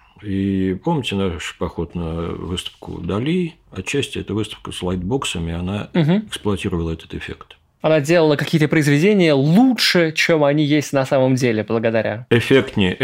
И помните наш поход на выставку Дали? Отчасти эта выставка с лайтбоксами, она эксплуатировала этот эффект. Она делала какие-то произведения лучше, чем они есть на самом деле, благодаря. Эффектнее,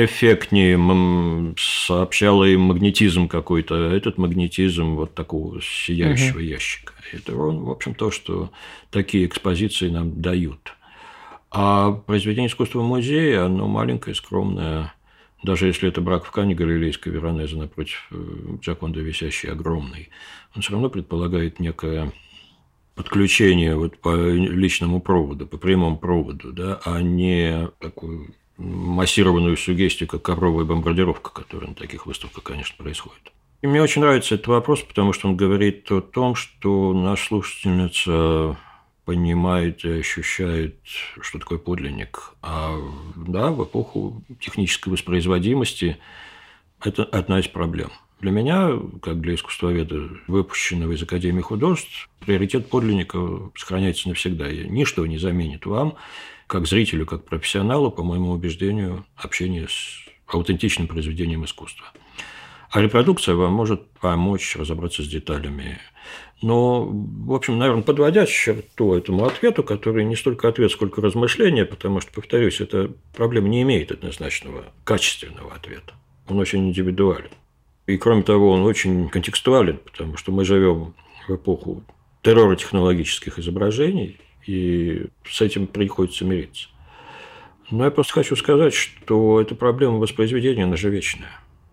сообщала им магнетизм какой-то. Этот магнетизм вот такого сияющего ящика. Это, в общем, то, что такие экспозиции нам дают. А произведение искусства музея, оно маленькое, скромное. Даже если это брак в Кане галилейской Веронезе напротив Джаконды висящий, огромный, он все равно предполагает некое подключение вот по личному проводу, по прямому проводу, да, а не такую массированную сугестию, как ковровая бомбардировка, которая на таких выставках, конечно, происходит. И мне очень нравится этот вопрос, потому что он говорит о том, что наша слушательница понимает и ощущает, что такое подлинник. А да, в эпоху технической воспроизводимости это одна из проблем. Для меня, как для искусствоведа, выпущенного из Академии художеств, приоритет подлинника сохраняется навсегда. Ничто не заменит вам, как зрителю, как профессионалу, по моему убеждению, общение с аутентичным произведением искусства. А репродукция вам может помочь разобраться с деталями. Но, в общем, наверное, подводя черту этому ответу, который не столько ответ, сколько размышление, потому что, повторюсь, эта проблема не имеет однозначного качественного ответа. Он очень индивидуален. И, кроме того, он очень контекстуален, потому что мы живем в эпоху террора технологических изображений, и с этим приходится мириться. Но я просто хочу сказать, что эта проблема воспроизведения, она же вечная.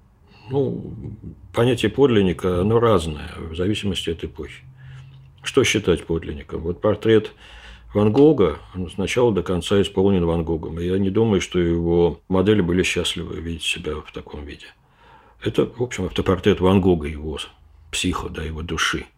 Понятие подлинника, оно разное в зависимости от эпохи. Что считать подлинником? Вот портрет Ван Гога, он с начала до конца исполнен Ван Гогом. И я не думаю, что его модели были счастливы видеть себя в таком виде. Это, в общем, автопортрет Ван Гога, его психо, его души.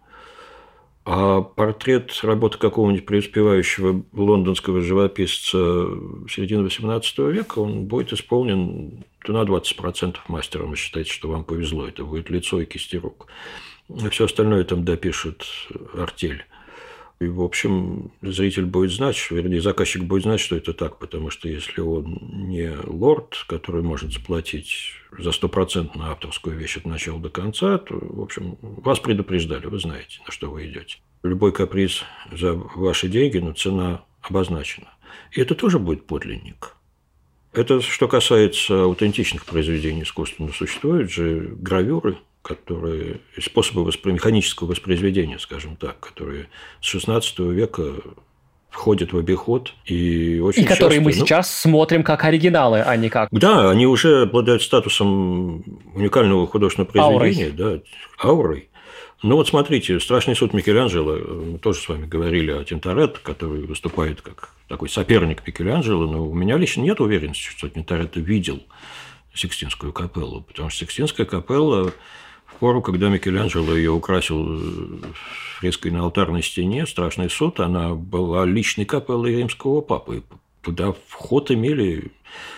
А портрет работы какого-нибудь преуспевающего лондонского живописца середины XVIII века, он будет исполнен на 20% мастером. Вы считаете, что вам повезло. Это будет лицо и кисти рук. А все остальное там допишет артель. И, в общем, зритель будет знать, вернее, заказчик будет знать, что это так, потому что если он не лорд, который может заплатить за 100% авторскую вещь от начала до конца, то, в общем, вас предупреждали, вы знаете, на что вы идете. Любой каприз за ваши деньги, но цена обозначена. И это тоже будет подлинник. Это что касается аутентичных произведений искусства. Но существуют же гравюры, которые способы механического воспроизведения, скажем так, которые с XVI века входят в обиход и очень часто... которые мы сейчас смотрим как оригиналы, а не как... Да, они уже обладают статусом уникального художественного произведения, аурой. Ну вот смотрите, «Страшный суд» Микеланджело, мы тоже с вами говорили о Тинторетто, который выступает как такой соперник Микеланджело, но у меня лично нет уверенности, что Тинторетто видел Сикстинскую капеллу, потому что Сикстинская капелла в пору, когда Микеланджело ее украсил фреской на алтарной стене, «Страшный суд», она была личной капеллой римского папы. Туда вход имели,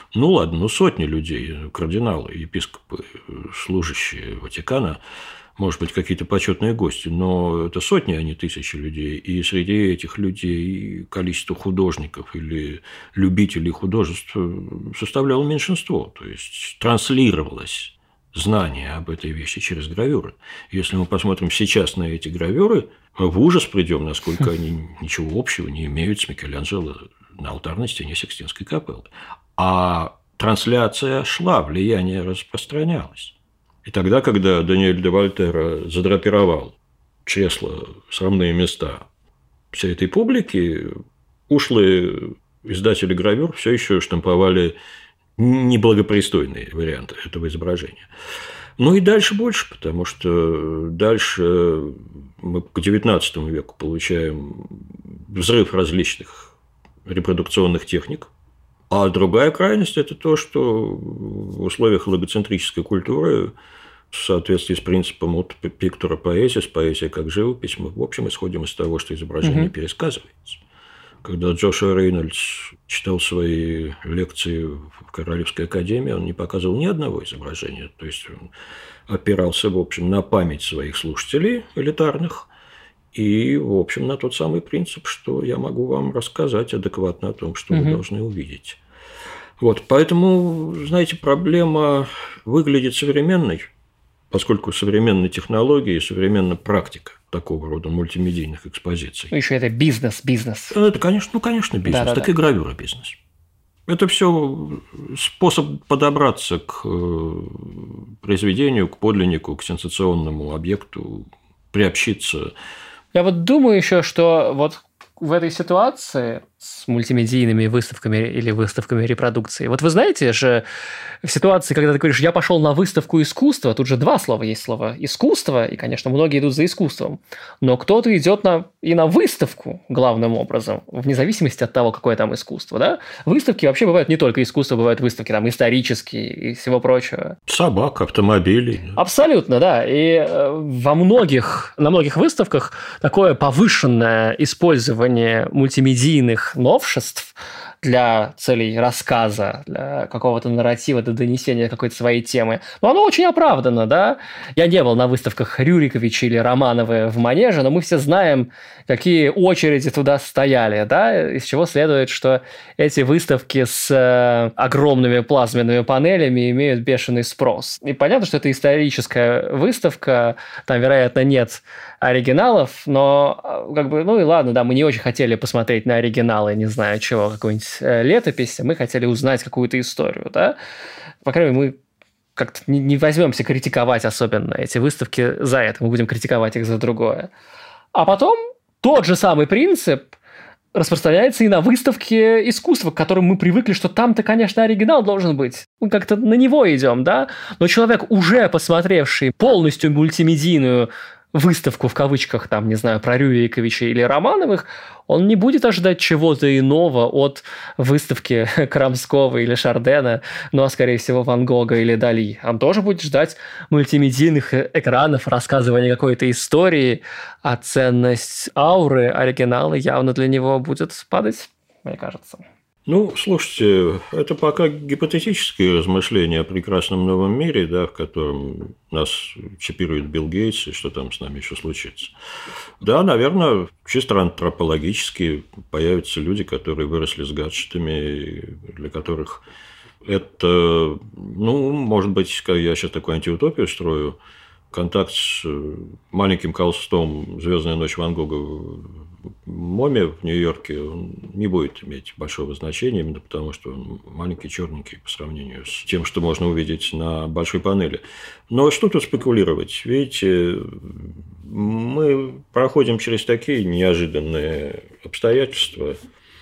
сотни людей, кардиналы, епископы, служащие Ватикана, может быть, какие-то почетные гости, но это сотни, а не тысячи людей. И среди этих людей количество художников или любителей художеств составляло меньшинство. То есть транслировалось знание об этой вещи через гравюры. Если мы посмотрим сейчас на эти гравюры, в ужас придем, насколько они ничего общего не имеют с Микеланджело на алтарной стене Сикстинской капеллы. А трансляция шла, влияние распространялось. И тогда, когда Даниэль де Вольтера задрапировал чресла, срамные места всей этой публики, ушлые издатели гравюр все еще штамповали неблагопристойные варианты этого изображения. Ну и дальше больше, потому что дальше мы к XIX веку получаем взрыв различных репродукционных техник. А другая крайность – это то, что в условиях логоцентрической культуры в соответствии с принципом от пиктура поэзис, поэзия как живопись, мы, в общем, исходим из того, что изображение пересказывается. Когда Джошуа Рейнольдс читал свои лекции в Королевской академии, он не показывал ни одного изображения. То есть он опирался, в общем, на память своих слушателей элитарных и, в общем, на тот самый принцип, что я могу вам рассказать адекватно о том, что вы должны увидеть. Вот, поэтому, знаете, проблема выглядит современной, поскольку современные технологии и современная практика такого рода мультимедийных экспозиций. Еще это бизнес. Это, конечно, бизнес, так и гравюра бизнес. Это все способ подобраться к произведению, к подлиннику, к сенсационному объекту, приобщиться. Я вот думаю еще, что вот в этой ситуации с мультимедийными выставками или выставками репродукции. Вот вы знаете же, в ситуации, когда ты говоришь, я пошел на выставку искусства, тут же два слова есть: слово искусство, и, конечно, многие идут за искусством, но кто-то идет и на выставку главным образом, вне зависимости от того, какое там искусство. Да? Выставки вообще бывают не только искусство, бывают выставки там исторические и всего прочего. Собак, автомобилей. Абсолютно, да. И на многих выставках такое повышенное использование мультимедийных новшеств для целей рассказа, для какого-то нарратива, для донесения какой-то своей темы. Но оно очень оправдано, да? Я не был на выставках Рюриковича или Романовой в Манеже, но мы все знаем, какие очереди туда стояли, да? Из чего следует, что эти выставки с огромными плазменными панелями имеют бешеный спрос. И понятно, что это историческая выставка, там, вероятно, нет оригиналов, но как бы, ну и ладно, да, мы не очень хотели посмотреть на оригиналы, не знаю чего, какую-нибудь летопись, мы хотели узнать какую-то историю, да. По крайней мере, мы как-то не возьмемся критиковать особенно эти выставки за это, мы будем критиковать их за другое. А потом тот же самый принцип распространяется и на выставке искусства, к которым мы привыкли, что там-то, конечно, оригинал должен быть. Мы как-то на него идем, да? Но человек, уже посмотревший полностью мультимедийную выставку, в кавычках, там, не знаю, про Рюриковича или Романовых, он не будет ожидать чего-то иного от выставки Крамского или Шардена, ну, а, скорее всего, Ван Гога или Дали. Он тоже будет ждать мультимедийных экранов, рассказывания какой-то истории, а ценность ауры оригинала явно для него будет падать, мне кажется. Ну, слушайте, это пока гипотетические размышления о прекрасном новом мире, да, в котором нас чипирует Билл Гейтс, и что там с нами еще случится. Да, наверное, чисто антропологически появятся люди, которые выросли с гаджетами, для которых это, ну, может быть, я сейчас такую антиутопию строю, контакт с маленьким холстом «Звездная ночь» Ван Гога в МОМе в Нью-Йорке, он не будет иметь большого значения, именно потому что он маленький, черненький по сравнению с тем, что можно увидеть на большой панели. Но что тут спекулировать? Видите, мы проходим через такие неожиданные обстоятельства.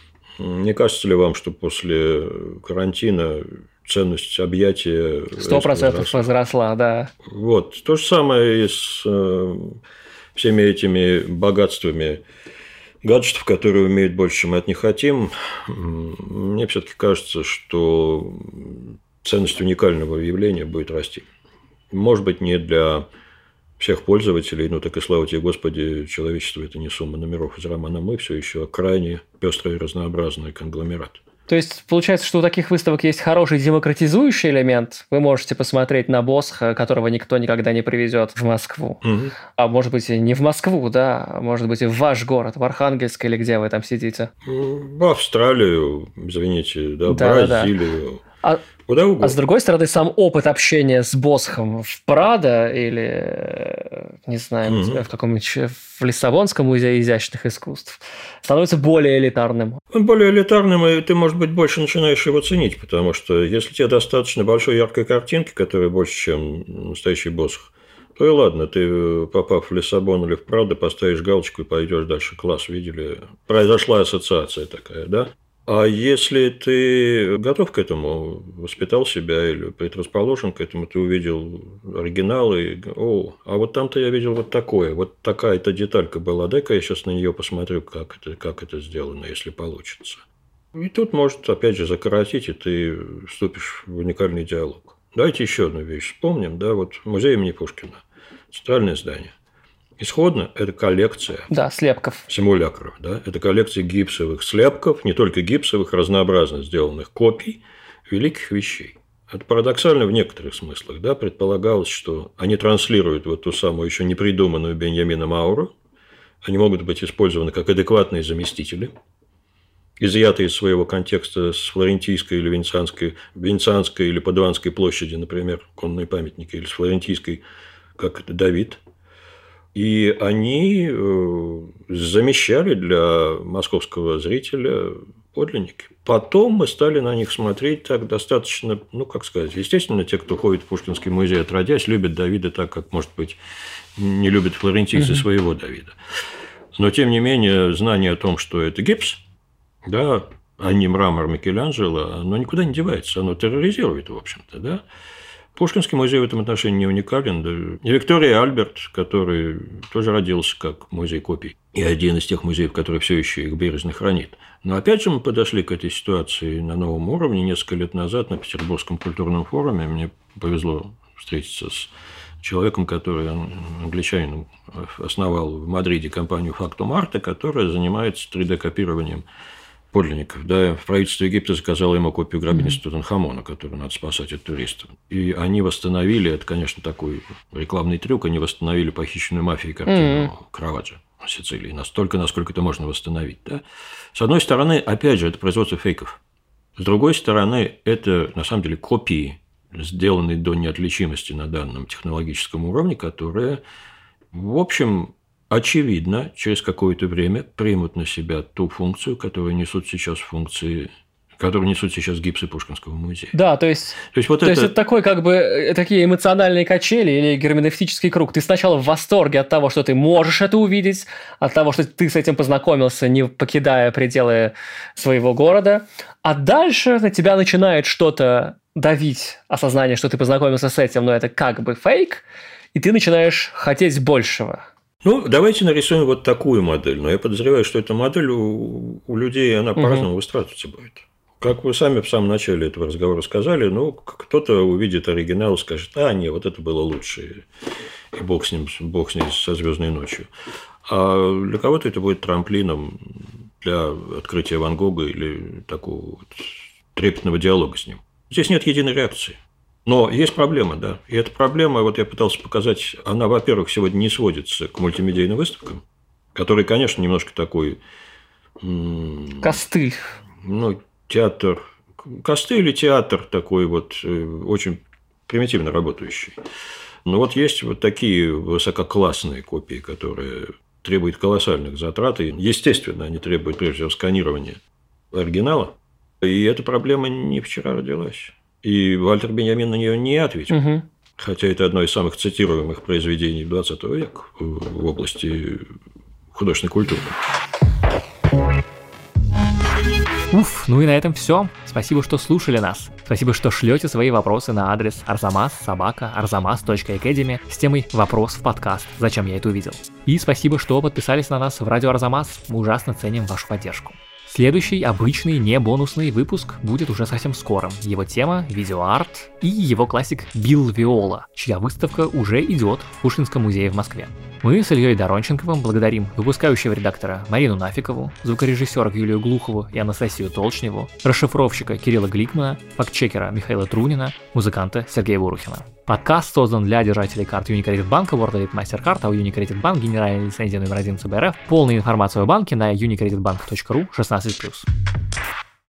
Не кажется ли вам, что после карантина ценность объятия 100% возросла, да. Вот. То же самое и с всеми этими богатствами гаджетов, которые умеют больше, чем мы от них хотим. Мне все-таки кажется, что ценность уникального явления будет расти. Может быть, не для всех пользователей, но так и слава тебе, Господи, человечество – это не сумма номеров из романа «Мы», все еще крайне пестрый и разнообразный конгломерат. То есть, получается, что у таких выставок есть хороший демократизующий элемент. Вы можете посмотреть на Босха, которого никто никогда не привезет в Москву. Угу. А может быть, и не в Москву, да, а может быть, и в ваш город, в Архангельск или где вы там сидите. В Австралию, извините, да, в Бразилию. Куда угодно. А с другой стороны, сам опыт общения с Босхом в Прадо или, не знаю, в каком-нибудь в Лиссабонском музее изящных искусств становится более элитарным. Он более элитарным, и ты, может быть, больше начинаешь его ценить, потому что если тебе достаточно большой яркой картинки, которая больше, чем настоящий Босх, то и ладно, ты, попав в Лиссабон или в Прадо, поставишь галочку и пойдешь дальше. Класс, видели? Произошла ассоциация такая, да? А если ты готов к этому, воспитал себя или предрасположен к этому, ты увидел оригиналы, а вот там-то я видел вот такое, вот такая-то деталька была, дай-ка я сейчас на нее посмотрю, как это сделано, если получится. И тут может, опять же, закоротить, и ты вступишь в уникальный диалог. Давайте еще одну вещь вспомним, да, вот музей имени Пушкина, центральное здание. Исходно это коллекция слепков. Симулякров. Да? Это коллекция гипсовых слепков, не только гипсовых, разнообразно сделанных копий великих вещей. Это парадоксально в некоторых смыслах. Да? Предполагалось, что они транслируют вот ту самую еще не придуманную Беньямином ауру. Они могут быть использованы как адекватные заместители, изъятые из своего контекста с флорентийской или венецианской или Падуанской площади, например, конные памятники, или с флорентийской, как это Давид. И они замещали для московского зрителя подлинники. Потом мы стали на них смотреть так достаточно, естественно, те, кто ходит в Пушкинский музей отродясь, любят Давида так, как, может быть, не любят флорентийцы своего Давида. Но, тем не менее, знание о том, что это гипс, да, а не мрамор Микеланджело, оно никуда не девается, оно терроризирует, в общем-то, да. Пушкинский музей в этом отношении не уникален. Да. И Виктория Альберт, который тоже родился как музей копий, и один из тех музеев, который все еще их бережно хранит. Но опять же мы подошли к этой ситуации на новом уровне. Несколько лет назад на Петербургском культурном форуме мне повезло встретиться с человеком, который англичанином основал в Мадриде компанию Factum Arte, которая занимается 3D-копированием подлинников, да, правительство Египта заказало ему копию гробницы Тутанхамона, которую надо спасать от туристов. И они восстановили, это, конечно, такой рекламный трюк, они восстановили похищенную мафией картину Караваджо на Сицилии, настолько, насколько это можно восстановить. Да? С одной стороны, опять же, это производство фейков. С другой стороны, это, на самом деле, копии, сделанные до неотличимости на данном технологическом уровне, которые, в общем, очевидно, через какое-то время примут на себя ту функцию, которую несут сейчас гипсы Пушкинского музея. Да, то есть это такой, как бы, такие эмоциональные качели или герменевтический круг. Ты сначала в восторге от того, что ты можешь это увидеть, от того, что ты с этим познакомился, не покидая пределы своего города, а дальше на тебя начинает что-то давить, осознание, что ты познакомился с этим, но это как бы фейк, и ты начинаешь хотеть большего. Ну, давайте нарисуем вот такую модель. Но я подозреваю, что эта модель у людей, она по-разному выстраиваться будет. Как вы сами в самом начале этого разговора сказали, ну, кто-то увидит оригинал и скажет, не, вот это было лучше, и бог с ней со звездной ночью. А для кого-то это будет трамплином для открытия Ван Гога или такого вот трепетного диалога с ним. Здесь нет единой реакции. Но есть проблема, да. И эта проблема, вот я пытался показать, она, во-первых, сегодня не сводится к мультимедийным выставкам, которые, конечно, немножко такой... Костыль. Ну, театр. Костыль и театр такой вот очень примитивно работающий. Но вот есть вот такие высококлассные копии, которые требуют колоссальных затрат. И, естественно, они требуют, прежде всего, сканирования оригинала. И эта проблема не вчера родилась. И Вальтер Беньямин на нее не ответил. Хотя это одно из самых цитируемых произведений XX века в области художественной культуры. Ну и на этом все. Спасибо, что слушали нас. Спасибо, что шлете свои вопросы на адрес arzamas@arzamas.academy с темой «Вопрос в подкаст. Зачем я это увидел?». И спасибо, что подписались на нас в Радио Арзамас. Мы ужасно ценим вашу поддержку. Следующий обычный, не бонусный выпуск будет уже совсем скоро. Его тема – видеоарт и его классик Билл Виола, чья выставка уже идет в Пушкинском музее в Москве. Мы с Ильей Доронченковым благодарим выпускающего редактора Марину Нафикову, звукорежиссера Юлию Глухову и Анастасию Толчневу, расшифровщика Кирилла Гликмана, фактчекера Михаила Трунина, музыканта Сергея Бурухина. Подкаст создан для держателей карт Unicredit Bank, World Elite MasterCard, а у Unicredit Bank генеральная лицензия номер 1 ЦБРФ. Полная информация о банке на unicreditbank.ru 16+.